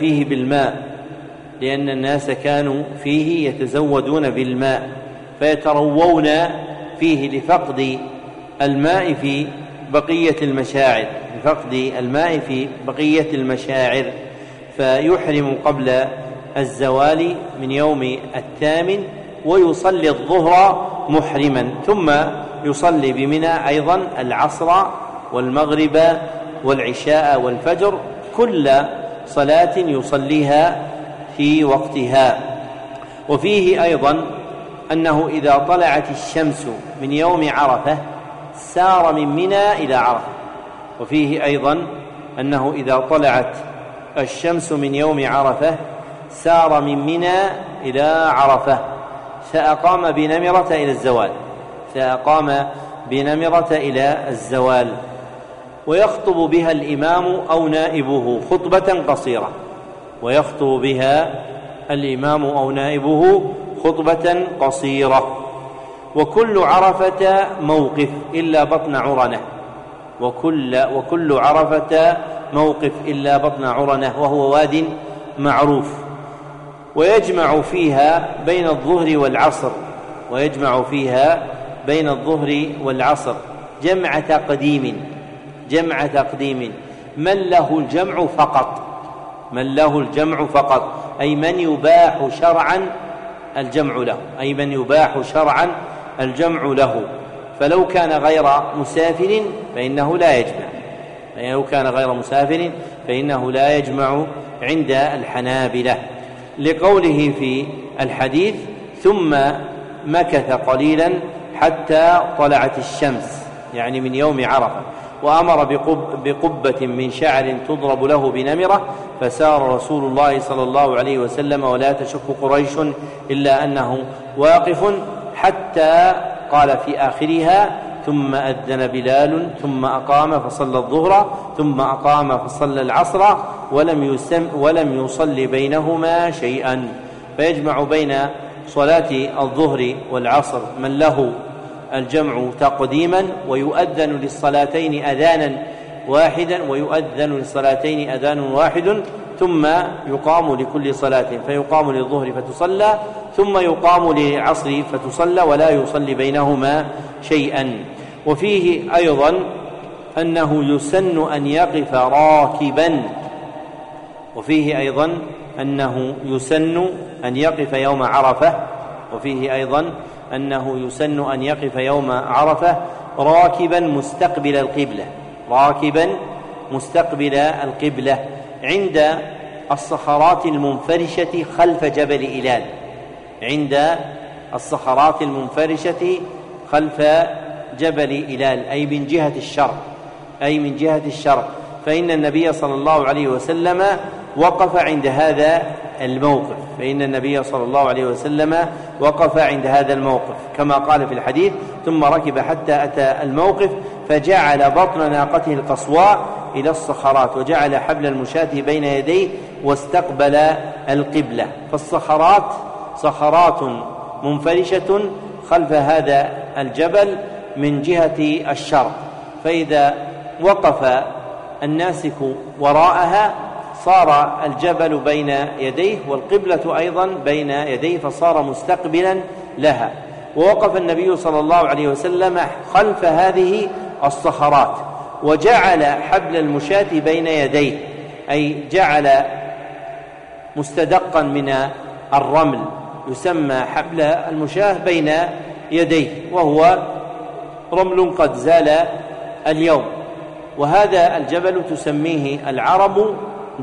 فيه بالماء فيتروون فيه لفقد الماء في بقية المشاعر، فيحرم قبل الزوال من يوم الثامن ويصلي الظهر محرما، ثم يصلي بمنى أيضا العصر والمغرب والعشاء والفجر، كل صلاة يصليها في وقتها. وفيه أيضا أنه إذا طلعت الشمس من يوم عرفة سار من منى إلى عرفة. وفيه أيضا أنه إذا طلعت الشمس من يوم عرفة سار من منى إلى عرفة فأقام بنمرة إلى الزوال ويخطب بها الإمام أو نائبه خطبة قصيرة. وكل عرفة موقف إلا بطن عرنة وهو واد معروف، ويجمع فيها بين الظهر والعصر جمع تقديم من له الجمع فقط أي من يباح شرعا الجمع له. فلو كان غير مسافر فإنه لا يجمع عند الحنابلة، لقوله في الحديث ثم مكث قليلا حتى طلعت الشمس يعني من يوم عرفة، وأمر بقبة من شعر تضرب له بنمرة، فسار رسول الله صلى الله عليه وسلم ولا تشك قريش إلا أنه واقف، حتى قال في آخرها: ثم أذن بلال ثم أقام فصلى الظهر ثم أقام فصلى العصر ولم يصل بينهما شيئا. فيجمع بين صلاة الظهر والعصر من له الجمع تقديما، ويؤذن للصلاتين أذان واحد ثم يقام لكل صلاة، فيقام للظهر فتصلى ثم يقام للعصر فتصلى ولا يصلي بينهما شيئا. وفيه أيضا أنه يسن أن يقف راكبا، وفيه أيضا أنه يسن أن يقف يوم عرفة، وفيه أيضا أنه يسن أن يقف يوم عرفة راكبا مستقبل القبلة عند الصخرات المنفرشة خلف جبل إلال، أي من جهة الشرق، فإن النبي صلى الله عليه وسلم وقف عند هذا الموقف كما قال في الحديث: ثم ركب حتى أتى الموقف فجعل بطن ناقته القصواء إلى الصخرات وجعل حبل المشاة بين يديه واستقبل القبلة. فالصخرات صخرات منفرشة خلف هذا الجبل من جهة الشرق، فإذا وقف الناسك وراءها صار الجبل بين يديه والقبلة أيضا بين يديه، فصار مستقبلا لها. ووقف النبي صلى الله عليه وسلم خلف هذه الصخرات وجعل حبل المشاة بين يديه، أي جعل مستدقا من الرمل يسمى حبل المشاة بين يديه، وهو رمل قد زال اليوم. وهذا الجبل تسميه العرب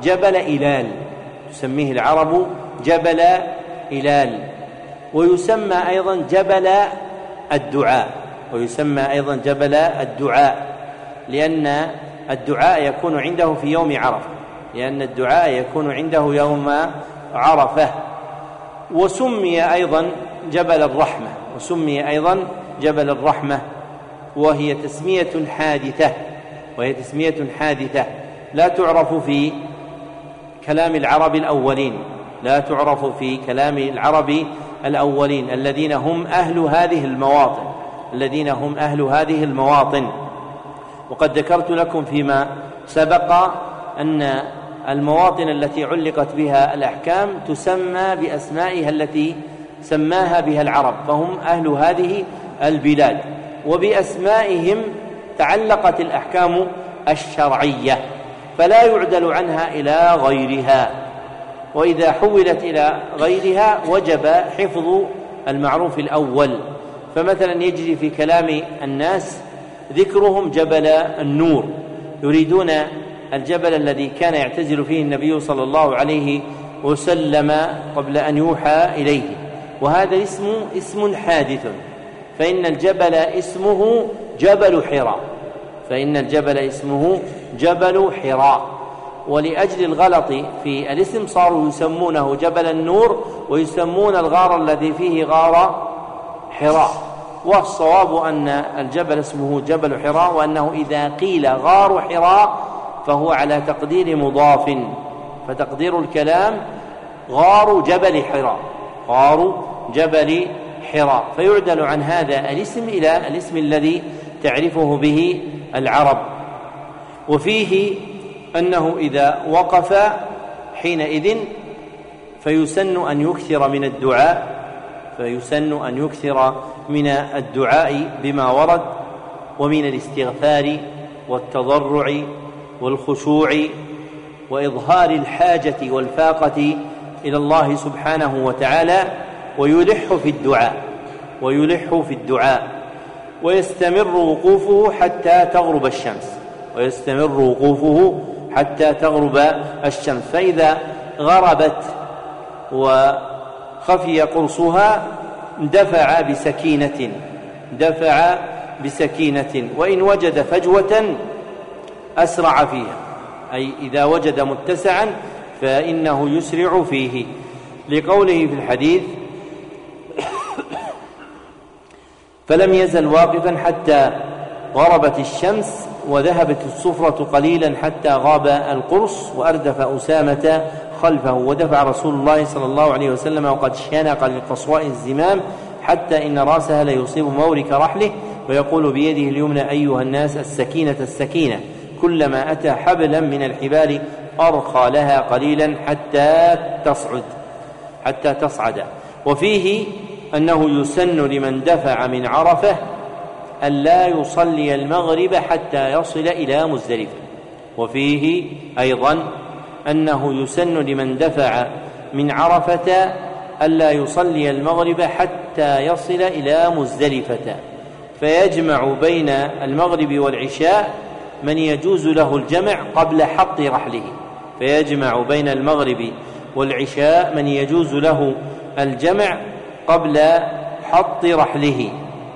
جبل إلال، ويسمى أيضا جبل الدعاء، لأن الدعاء يكون عنده في يوم عرفة. وسمي أيضا جبل الرحمة، وهي تسمية حادثة لا تعرف في كلام العرب الأولين الذين هم أهل هذه المواطن. وقد ذكرت لكم فيما سبق أن المواطن التي علقت بها الأحكام تسمى بأسمائها التي سماها بها العرب، فهم أهل هذه البلاد، وبأسمائهم تعلقت الأحكام الشرعية، فلا يعدل عنها إلى غيرها، وإذا حولت إلى غيرها وجب حفظ المعروف الأول. فمثلا يجري في كلام الناس ذكرهم جبل النور، يريدون الجبل الذي كان يعتزل فيه النبي صلى الله عليه وسلم قبل أن يوحى إليه، وهذا اسم حادث، فإن الجبل اسمه جبل حراء، ولأجل الغلط في الاسم صاروا يسمونه جبل النور، ويسمون الغار الذي فيه غار حراء، والصواب أن الجبل اسمه جبل حراء، وأنه إذا قيل غار حراء فهو على تقدير مضاف، فتقدير الكلام غار جبل حراء، فيعدل عن هذا الاسم إلى الاسم الذي تعرفه به العرب. وفيه أنه إذا وقف حينئذ فيسن أن يكثر من الدعاء بما ورد، ومن الاستغفار والتضرع والخشوع وإظهار الحاجة والفاقة إلى الله سبحانه وتعالى، ويلح في الدعاء ويستمر وقوفه حتى تغرب الشمس، فإذا غربت وخفي قرصها دفع بسكينة، وإن وجد فجوة أسرع فيها، أي إذا وجد متسعا فإنه يسرع فيه، لقوله في الحديث: فلم يزل واقفا حتى غربت الشمس وذهبت الصفرة قليلا حتى غاب القرص، وأردف أسامة خلفه، ودفع رسول الله صلى الله عليه وسلم وقد شنق للقصواء الزمام حتى إن رأسها ليصيب مورك رحله، ويقول بيده اليمنى: أيها الناس، السكينة السكينة، كلما أتى حبلا من الحبال أرخى لها قليلا حتى تصعد. وفيه أنه يسن لمن دفع من عرفة أن لا يصلي المغرب حتى يصل إلى مزدلفة. وفيه أيضا أنه يسن لمن دفع من عرفة أن لا يصلي المغرب حتى يصل إلى مزدلفة، فيجمع بين المغرب والعشاء من يجوز له الجمع قبل حط رحله، فيجمع بين المغرب والعشاء من يجوز له الجمع قبل حط رحله،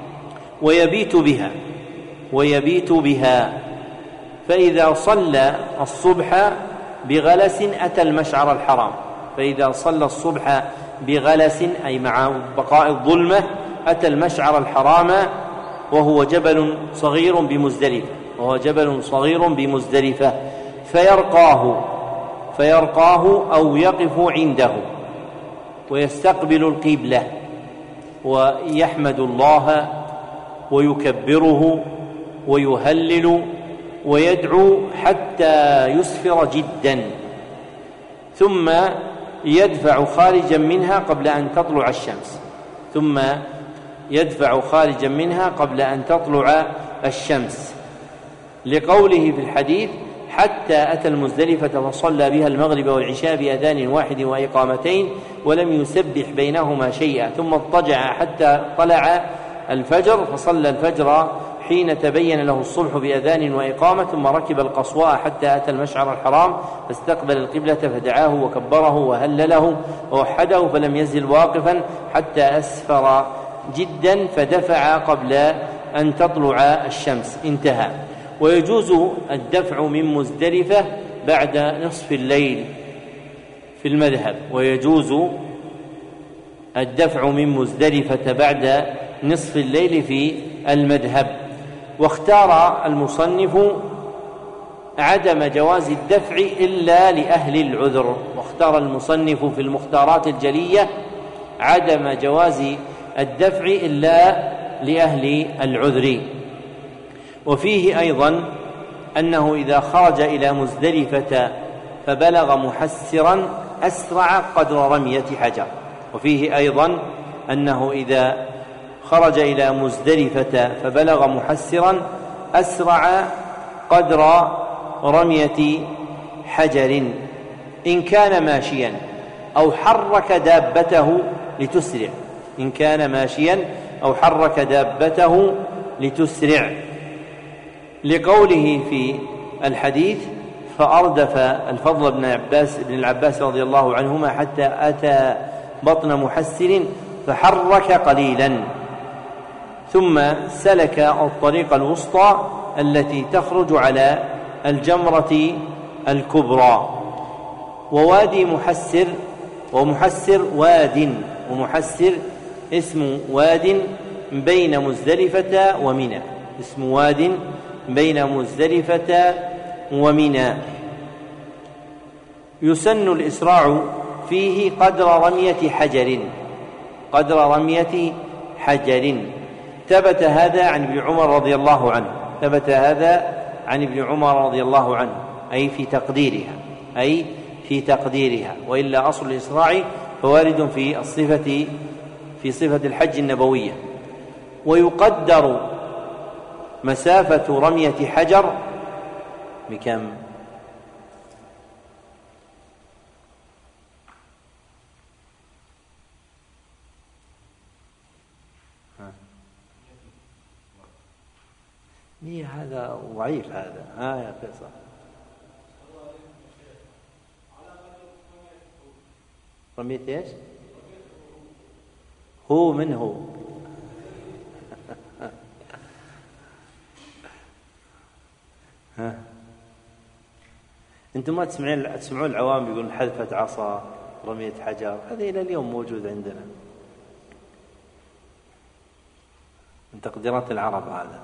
ويبيت بها. فإذا صلى الصبح بغلس أتى المشعر الحرام، فإذا صلى الصبح بغلس أي مع بقاء الظلمة أتى المشعر الحرام وهو جبل صغير بمزدلفة، فيرقاه أو يقف عنده ويستقبل القبلة ويحمد الله ويكبره ويهلل ويدعو حتى يسفر جدا، ثم يدفع خارجا منها قبل أن تطلع الشمس، لقوله في الحديث: حتى أتى المزدلفة فصلى بها المغرب والعشاء بأذان واحد وإقامتين ولم يسبح بينهما شيئا، ثم اضطجع حتى طلع الفجر فصلى الفجر حين تبين له الصبح بأذان وإقامة، ثم ركب القصواء حتى أتى المشعر الحرام فاستقبل القبلة فدعاه وكبره وهلله ووحده، فلم يزل واقفا حتى أسفر جدا فدفع قبل أن تطلع الشمس. انتهى. ويجوز الدفع من مزدلفة بعد نصف الليل في المذهب، ويجوز الدفع من مزدلفة بعد نصف الليل في المذهب. واختار المصنف عدم جواز الدفع إلا لأهل العذر، واختار المصنف في المختارات الجلية عدم جواز الدفع إلا لأهل العذر. وفيه أيضا أنه إذا خرج إلى مزدلفة فبلغ محسرا أسرع قدر رمية حجر. وفيه أيضا أنه إذا خرج إلى مزدلفة فبلغ محسرا أسرع قدر رمية حجر إن كان ماشيا أو حرك دابته لتسرع، لقوله في الحديث: فأردف الفضل بن العباس رضي الله عنهما حتى أتى بطن محسر فحرك قليلا، ثم سلك الطريق الوسطى التي تخرج على الجمرة الكبرى. ووادي محسر، ومحسر واد، ومحسر اسم واد بين مزدلفة ومنى، اسم واد بين مزدلفة ومنى. يسن الإسراع فيه قدر رمية حجر. ثبت هذا عن ابن عمر رضي الله عنه، أي في تقديرها، وإلا أصل الإسراع فوارد في صفة الحج النبوية. ويقدر مسافة رمية حجر بكم؟ هذا ضعيف هذا. يا فيصل، رمية ايش؟ هو أنتم ما تسمعون العوام يقولون حذفة عصا، رمية حجر، هذا إلى اليوم موجود عندنا من تقديرات العرب. هذا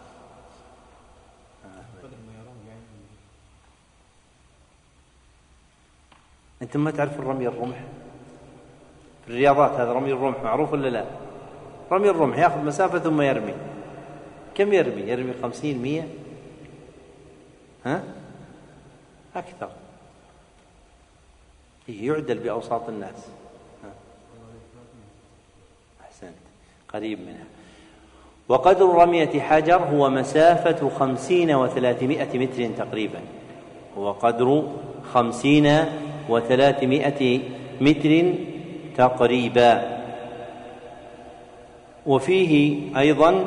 أنتم ما تعرفون رمي الرمح في الرياضات؟ هذا رمي الرمح معروف ولا لا؟ رمي الرمح يأخذ مسافة ثم يرمي. كم يرمي؟ يرمي 50 100 أكثر، يعدل بأوساط الناس. أحسنت، قريب منها. وقدر رمية حجر هو مسافة 50 و300 متر تقريبا، هو قدر 50 و300 متر تقريبا. وفيه أيضا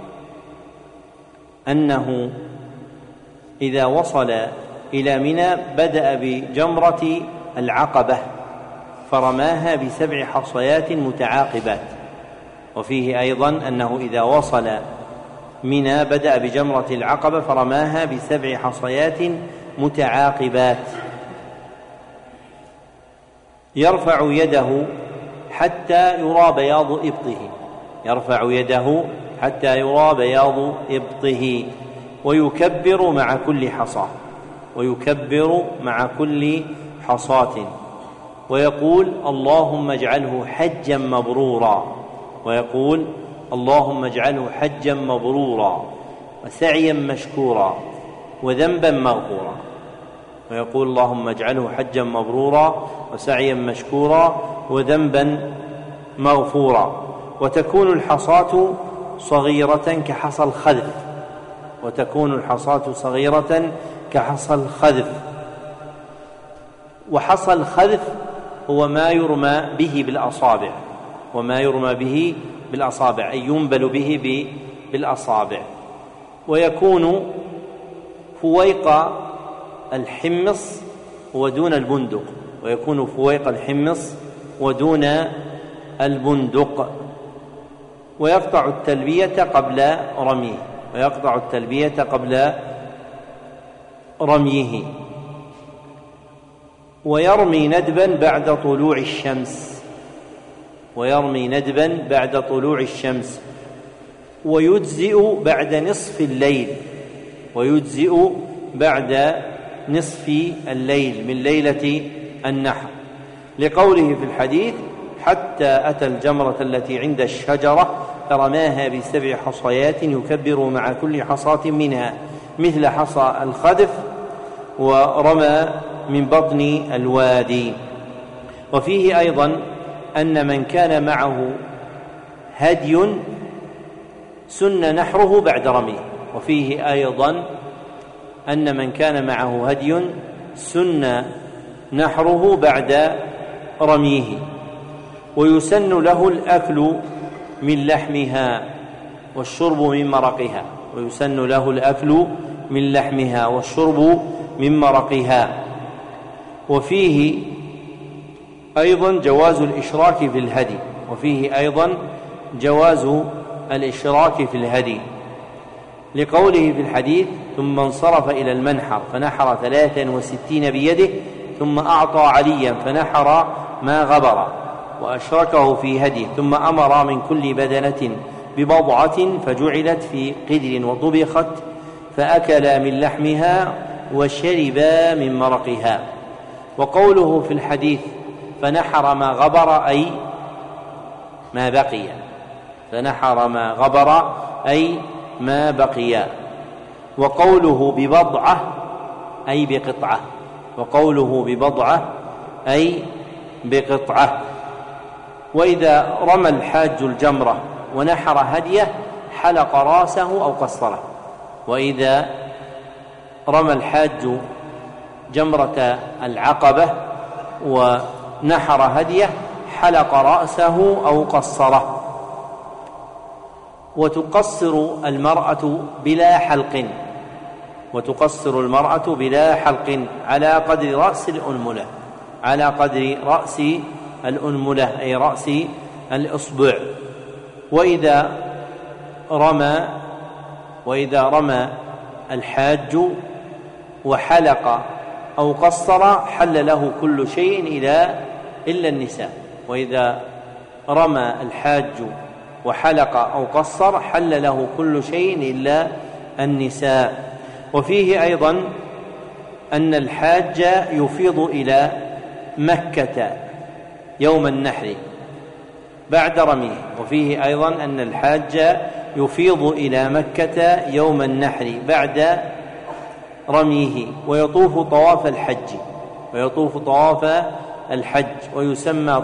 أنه إذا وصل إلى منى بدأ بجمرة العقبة فرماها ب7 حصيات متعاقبات. وفيه أيضا أنه إذا وصل منى بدأ بجمرة العقبة فرماها ب7 حصيات متعاقبات. يرفع يده حتى يرى بياض إبطه، يرفع يده حتى يرى بياض إبطه، ويكبر مع كل حصاة، ويكبر مع كل حصاة، ويقول اللهم اجعله حجا مبرورا، ويقول اللهم اجعله حجا مبرورا وسعيا مشكورا وذنبا مغفورا، ويقول اللهم اجعله حجا مبرورا وسعيا مشكورا وذنبا مغفورا. وتكون الحصاة صغيرة كحصى الخذف، وتكون الحصاة صغيرة كحصى الخذف. وحصى الخذف هو ما يرمى به بالأصابع، وما يرمى به بالأصابع أي ينبل به بالأصابع. ويكون فويق الحمص ودون البندق، ويكون فويق الحمص ودون البندق. ويقطع التلبية قبل رميه، ويقطع التلبية قبل رميه. ويرمي ندبا بعد طلوع الشمس، ويرمي ندبا بعد طلوع الشمس. ويجزئ بعد نصف الليل، ويجزئ بعد نصف الليل من ليلة النحر، لقوله في الحديث حتى أتى الجمرة التي عند الشجرة فرماها ب7 حصيات يكبر مع كل حصاة منها مثل حصى الخذف، ورمى من بطن الوادي. وفيه أيضا أن من كان معه هدي سن نحره بعد رميه، وفيه أيضا أن من كان معه هدي سن نحره بعد رميه. ويسن له الأكل من لحمها والشرب من مرقها، ويسن له الأكل من لحمها والشرب من مرقها. وفيه أيضا جواز الإشراك في الهدي، وفيه أيضا جواز الإشراك في الهدي، لقوله في الحديث ثم انصرف إلى المنحر فنحر 63 بيده ثم أعطى عليا فنحر ما غبر وأشركه في هديه، ثم أمر من كل بدنة ببضعة فجعلت في قدر وطبخت فأكلا من لحمها وشربا من مرقها. وقوله في الحديث فنحر ما غبر أي ما بقي، فنحر ما غبر أي ما بقي. وقوله ببضعة أي بقطعة، وقوله ببضعة أي بقطعة. وإذا رمى الحاج الجمرة ونحر هديه حلق راسه أو قصره، وإذا رمى الحاج جمرة العقبة ونحر هديه حلق رأسه أو قصره. وتقصر المرأة بلا حلق، وتقصر المرأة بلا حلق على قدر رأس الأنملة، على قدر رأس الأنملة أي رأس الإصبع. وإذا رمى الحاج وحلق أو قصر حل له كل شيء إلا النساء. وإذا رمى الحاج وحلق أو قصر حل له كل شيء إلا النساء. وفيه أيضا أن الحاج يفيض إلى مكة يوم النحر بعد رميه. وفيه أيضا أن الحاج يفيض إلى مكة يوم النحر بعد رميه، ويطوف طواف الحج ويسمى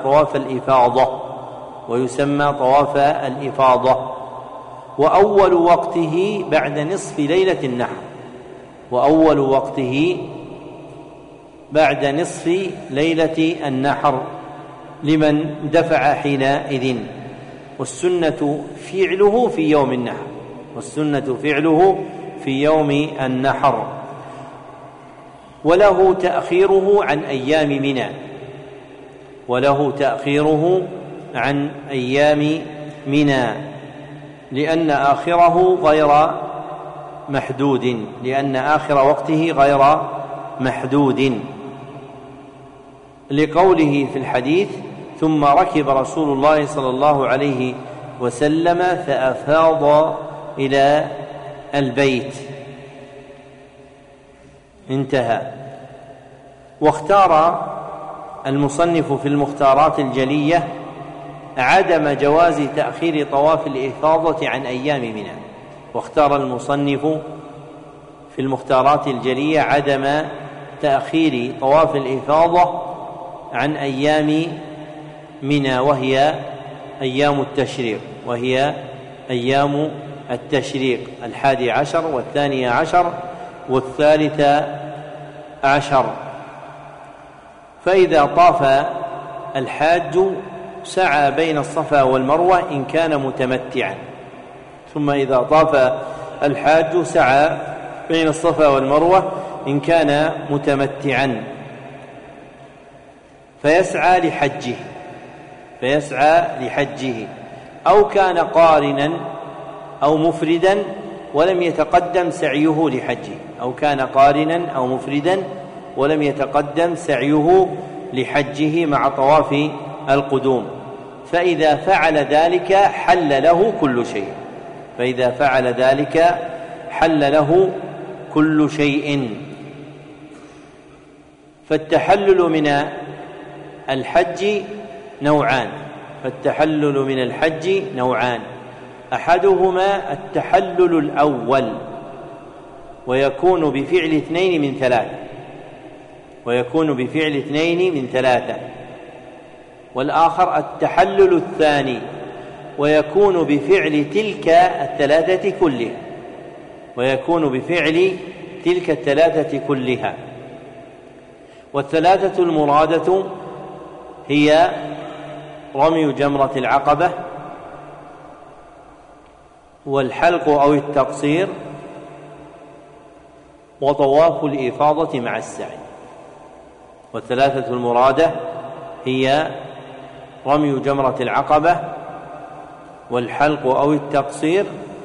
طواف الإفاضة. وأول وقته بعد نصف ليلة النحر لمن دفع حينئذ. والسنة فعله في يوم النحر. وله تأخيره عن أيام منى لأن آخر وقته غير محدود، لقوله في الحديث: ثم ركب رسول الله صلى الله عليه وسلم فأفاض إلى البيت. انتهى. واختار المصنف في المختارات الجلية عدم جواز تأخير طواف الإفاضة عن أيام منى. واختار المصنف في المختارات الجلية عدم تأخير طواف الإفاضة عن أيام منى، وهي أيام التشريق 11 و12 و13. فإذا طاف الحاج سعى بين الصفا والمروة إن كان متمتعا. ثم إذا طاف الحاج سعى بين الصفا والمروة إن كان متمتعا فيسعى لحجه أو كان قارنا أو مفردا ولم يتقدم سعيه مع طواف القدوم. فإذا فعل ذلك حل له كل شيء. فالتحلل من الحج نوعان. أحدهما التحلل الأول ويكون بفعل 2 من 3، والآخر التحلل الثاني ويكون بفعل تلك الثلاثة كلها. والثلاثة المرادة هي رمي جمرة العقبة، والحلق أو التقصير، وطواف الإفاضة مع السعي. والثلاثة المرادة هي رمي جمرة العقبة، والحلق أو التقصير،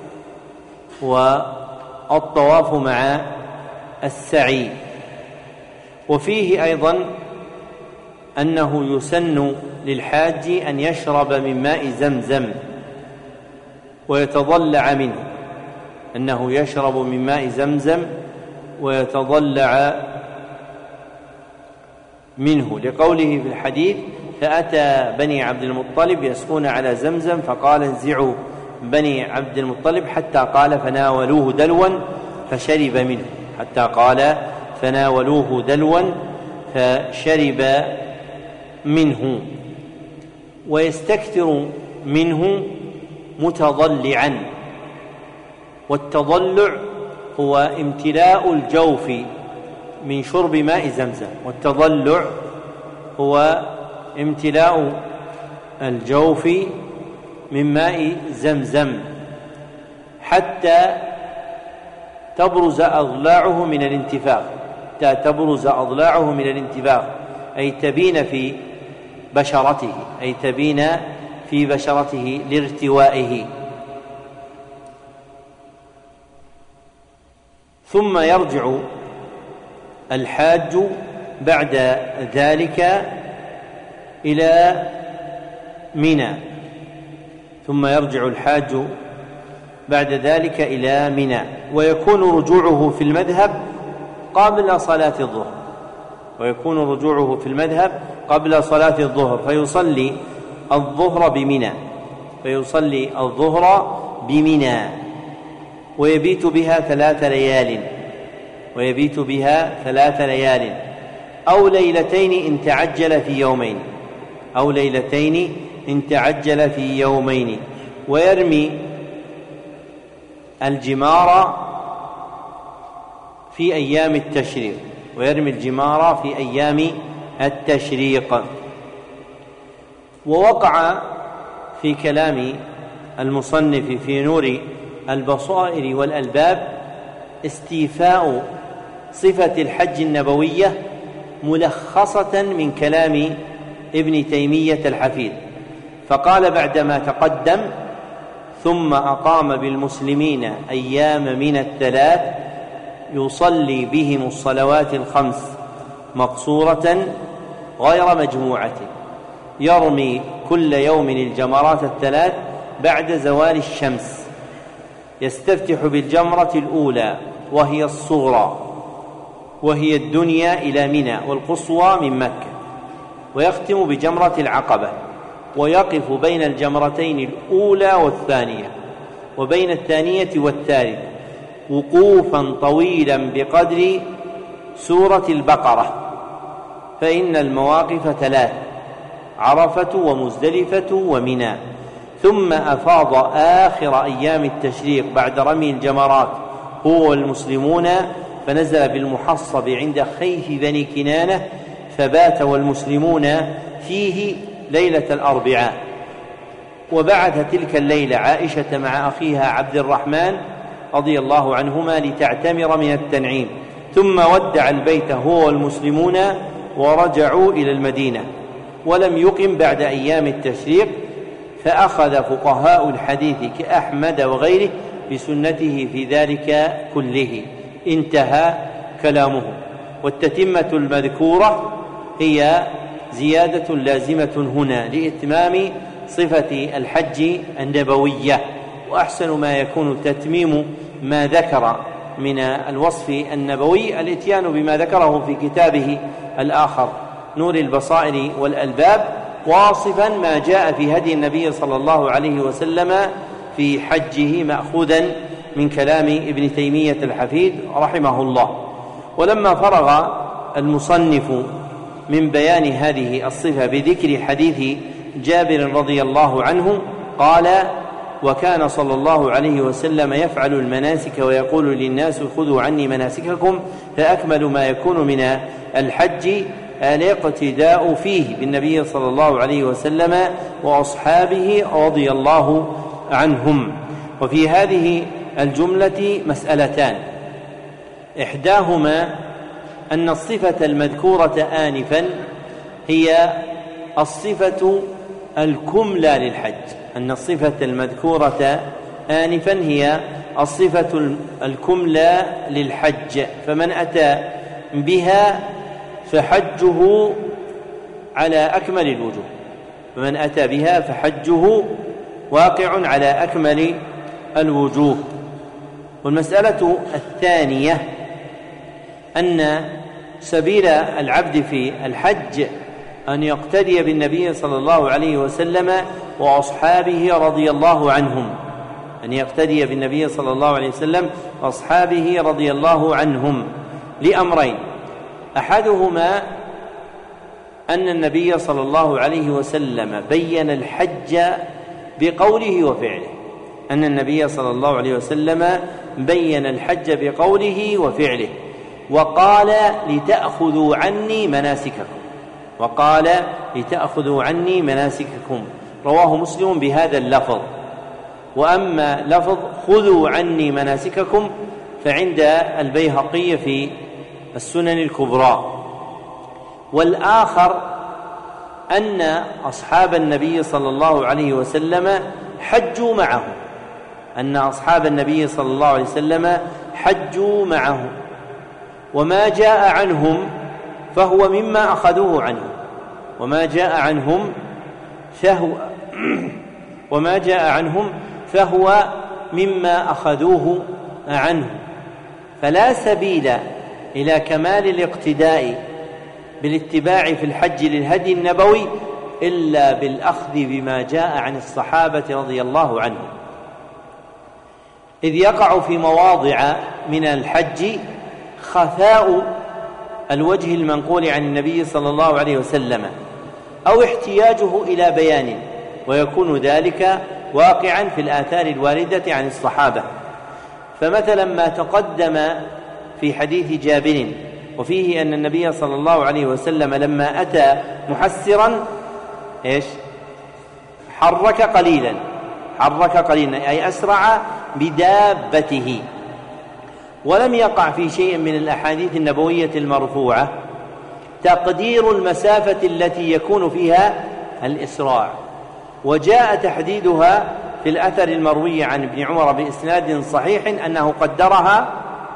والطواف مع السعي. وفيه أيضا أنه يسن للحاج أن يشرب من ماء زمزم ويتضلع منه، لقوله في الحديث: فأتى بني عبد المطلب يسقون على زمزم فقال: انزعوا بني عبد المطلب، حتى قال: فناولوه دلوا فشرب منه. ويستكثر منه متضلعا. والتضلع هو امتلاء الجوف من شرب ماء زمزم. حتى تبرز أضلاعه من الانتفاخ، أي تبين في بشرته لارتوائه. ثم يرجع الحاج بعد ذلك إلى منى، ثم يرجع الحاج بعد ذلك إلى منى، ويكون رجوعه في المذهب قبل صلاة الظهر، ويكون رجوعه في المذهب قبل صلاة الظهر، فيصلي الظهر بمنى، فيصلي الظهر بمنى ويبيت بها 3 ليال، ويبيت بها 3 ليال أو ليلتين إن تعجل في يومين، أو ليلتين إن تعجل في يومين، ويرمي الجمار في أيام التشريق، ويرمي الجمار في أيام التشريق. ووقع في كلام المصنف في نور البصائر والألباب استيفاء صفة الحج النبوية ملخصة من كلام ابن تيمية الحفيد، فقال بعدما تقدم: ثم أقام بالمسلمين أيام من 3 يصلي بهم الصلوات 5 مقصورة غير مجموعة، يرمي كل يوم الجمرات 3 بعد زوال الشمس، يستفتح بالجمرة الأولى وهي الصغرى وهي الدنيا إلى منى والقصوى من مكة، ويختم بجمرة العقبة، ويقف بين الجمرتين الأولى والثانية وبين الثانية والثالثة وقوفا طويلا بقدر سورة البقرة، فإن المواقف 3: عرفة ومزدلفة ومنى. ثم أفاض آخر أيام التشريق بعد رمي الجمرات هو والمسلمون، فنزل بالمحصب عند خيف بني كنانة، فبات والمسلمون فيه ليلة الأربعاء. وبعث تلك الليلة عائشة مع أخيها عبد الرحمن رضي الله عنهما لتعتمر من التنعيم، ثم ودع البيت هو والمسلمون ورجعوا إلى المدينة، ولم يقم بعد أيام التشريق، فأخذ فقهاء الحديث كأحمد وغيره بسنته في ذلك كله. انتهى كلامه. والتتمة المذكورة هي زيادة لازمة هنا لإتمام صفة الحج النبوية، وأحسن ما يكون تتميم ما ذكر من الوصف النبوي الإتيان بما ذكره في كتابه الآخر نور البصائر والألباب، واصفا ما جاء في هدي النبي صلى الله عليه وسلم في حجه مأخوذا من كلام ابن تيمية الحفيد رحمه الله. ولما فرغ المصنف من بيان هذه الصفة بذكر حديث جابر رضي الله عنه قال: وكان صلى الله عليه وسلم يفعل المناسك ويقول للناس: خذوا عني مناسككم، فأكمل ما يكون من الحج الاقتداء فيه بالنبي صلى الله عليه وسلم وأصحابه رضي الله عنهم. وفي هذه الجملة مسألتان: إحداهما أن الصفة المذكورة آنفا هي الصفة الكملى للحج، أن الصفة المذكورة آنفا هي الصفة الكملى للحج، فمن أتى بها فحجه على أكمل الوجوه، فمن أتى بها فحجه واقع على أكمل الوجوه. والمسألة الثانية أن سبيل العبد في الحج أن يقتدي بالنبي صلى الله عليه وسلم وأصحابه رضي الله عنهم، أن يقتدي بالنبي صلى الله عليه وسلم وأصحابه رضي الله عنهم لأمرين: أحدهما أن النبي صلى الله عليه وسلم بين الحج بقوله وفعله، أن النبي صلى الله عليه وسلم بين الحج بقوله وفعله، وقال: لتأخذوا عني مناسككم، وقال: لتأخذوا عني مناسككم، رواه مسلم بهذا اللفظ. وأما لفظ خذوا عني مناسككم فعند البيهقي في السنن الكبرى. والآخر أن أصحاب النبي صلى الله عليه وسلم حجوا معه، أن أصحاب النبي صلى الله عليه وسلم حجوا معه، وما جاء عنهم فهو مما أخذوه عنه، وما جاء عنهم فهو مما أخذوه عنه. فلا سبيل إلى كمال الاقتداء بالاتباع في الحج للهدي النبوي إلا بالأخذ بما جاء عن الصحابة رضي الله عنهم، إذ يقع في مواضع من الحج خفاء الوجه المنقول عن النبي صلى الله عليه وسلم أو احتياجه إلى بيان، ويكون ذلك واقعا في الآثار الواردة عن الصحابة. فمثلا ما تقدم في حديث جابر وفيه أن النبي صلى الله عليه وسلم لما أتى محسرا حرك قليلا أي أسرع بدابته، ولم يقع في شيء من الأحاديث النبوية المرفوعة تقدير المسافة التي يكون فيها الإسراع، وجاء تحديدها في الأثر المروي عن ابن عمر بإسناد صحيح أنه قدرها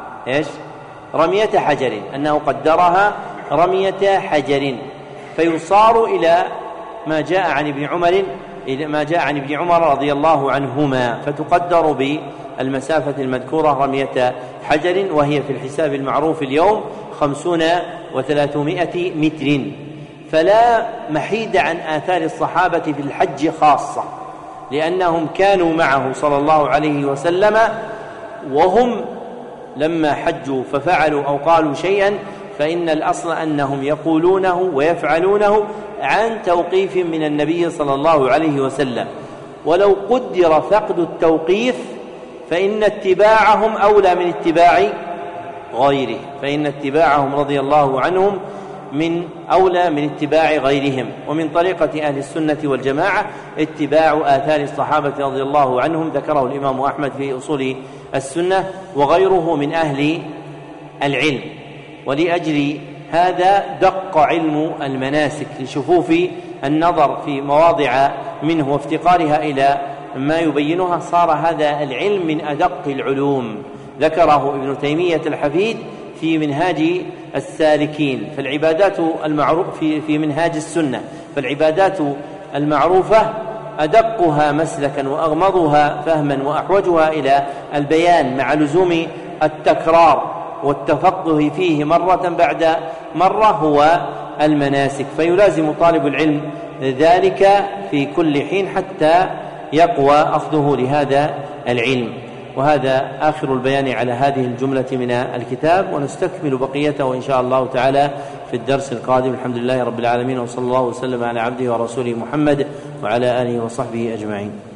رمية حجر، فيصار إلى ما جاء عن ابن عمر رضي الله عنهما، فتقدر بالمسافة المذكورة رمية حجر، وهي في الحساب المعروف اليوم 50 و300 متر. فلا محيد عن آثار الصحابة في الحج خاصة، لأنهم كانوا معه صلى الله عليه وسلم، وهم لما حجوا ففعلوا أو قالوا شيئا فإن الأصل أنهم يقولونه ويفعلونه عن توقيف من النبي صلى الله عليه وسلم. ولو قدر فقد التوقيف فإن اتباعهم أولى من اتباع غيره، فإن اتباعهم رضي الله عنهم أولى من اتباع غيرهم. ومن طريقة أهل السنة والجماعة اتباع آثار الصحابة رضي الله عنهم، ذكره الإمام أحمد في أصول السنة وغيره من أهل العلم. ولأجل هذا دق علم المناسك لشفوف النظر في مواضع منه وافتقارها إلى ما يبينها، صار هذا العلم من أدق العلوم. ذكره ابن تيمية الحفيد في منهاج السالكين. فالعبادات المعروف في منهاج السنة، فالعبادات المعروفة أدقها مسلكا وأغمضها فهما وأحوجها إلى البيان مع لزوم التكرار والتفقه فيه مرة بعد مرة هو المناسك، فيلازم طالب العلم ذلك في كل حين حتى يقوى أخذه لهذا العلم. وهذا آخر البيان على هذه الجملة من الكتاب، ونستكمل بقيته إن شاء الله تعالى في الدرس القادم. الحمد لله رب العالمين، وصلى الله وسلم على عبده ورسوله محمد وعلى آله وصحبه أجمعين.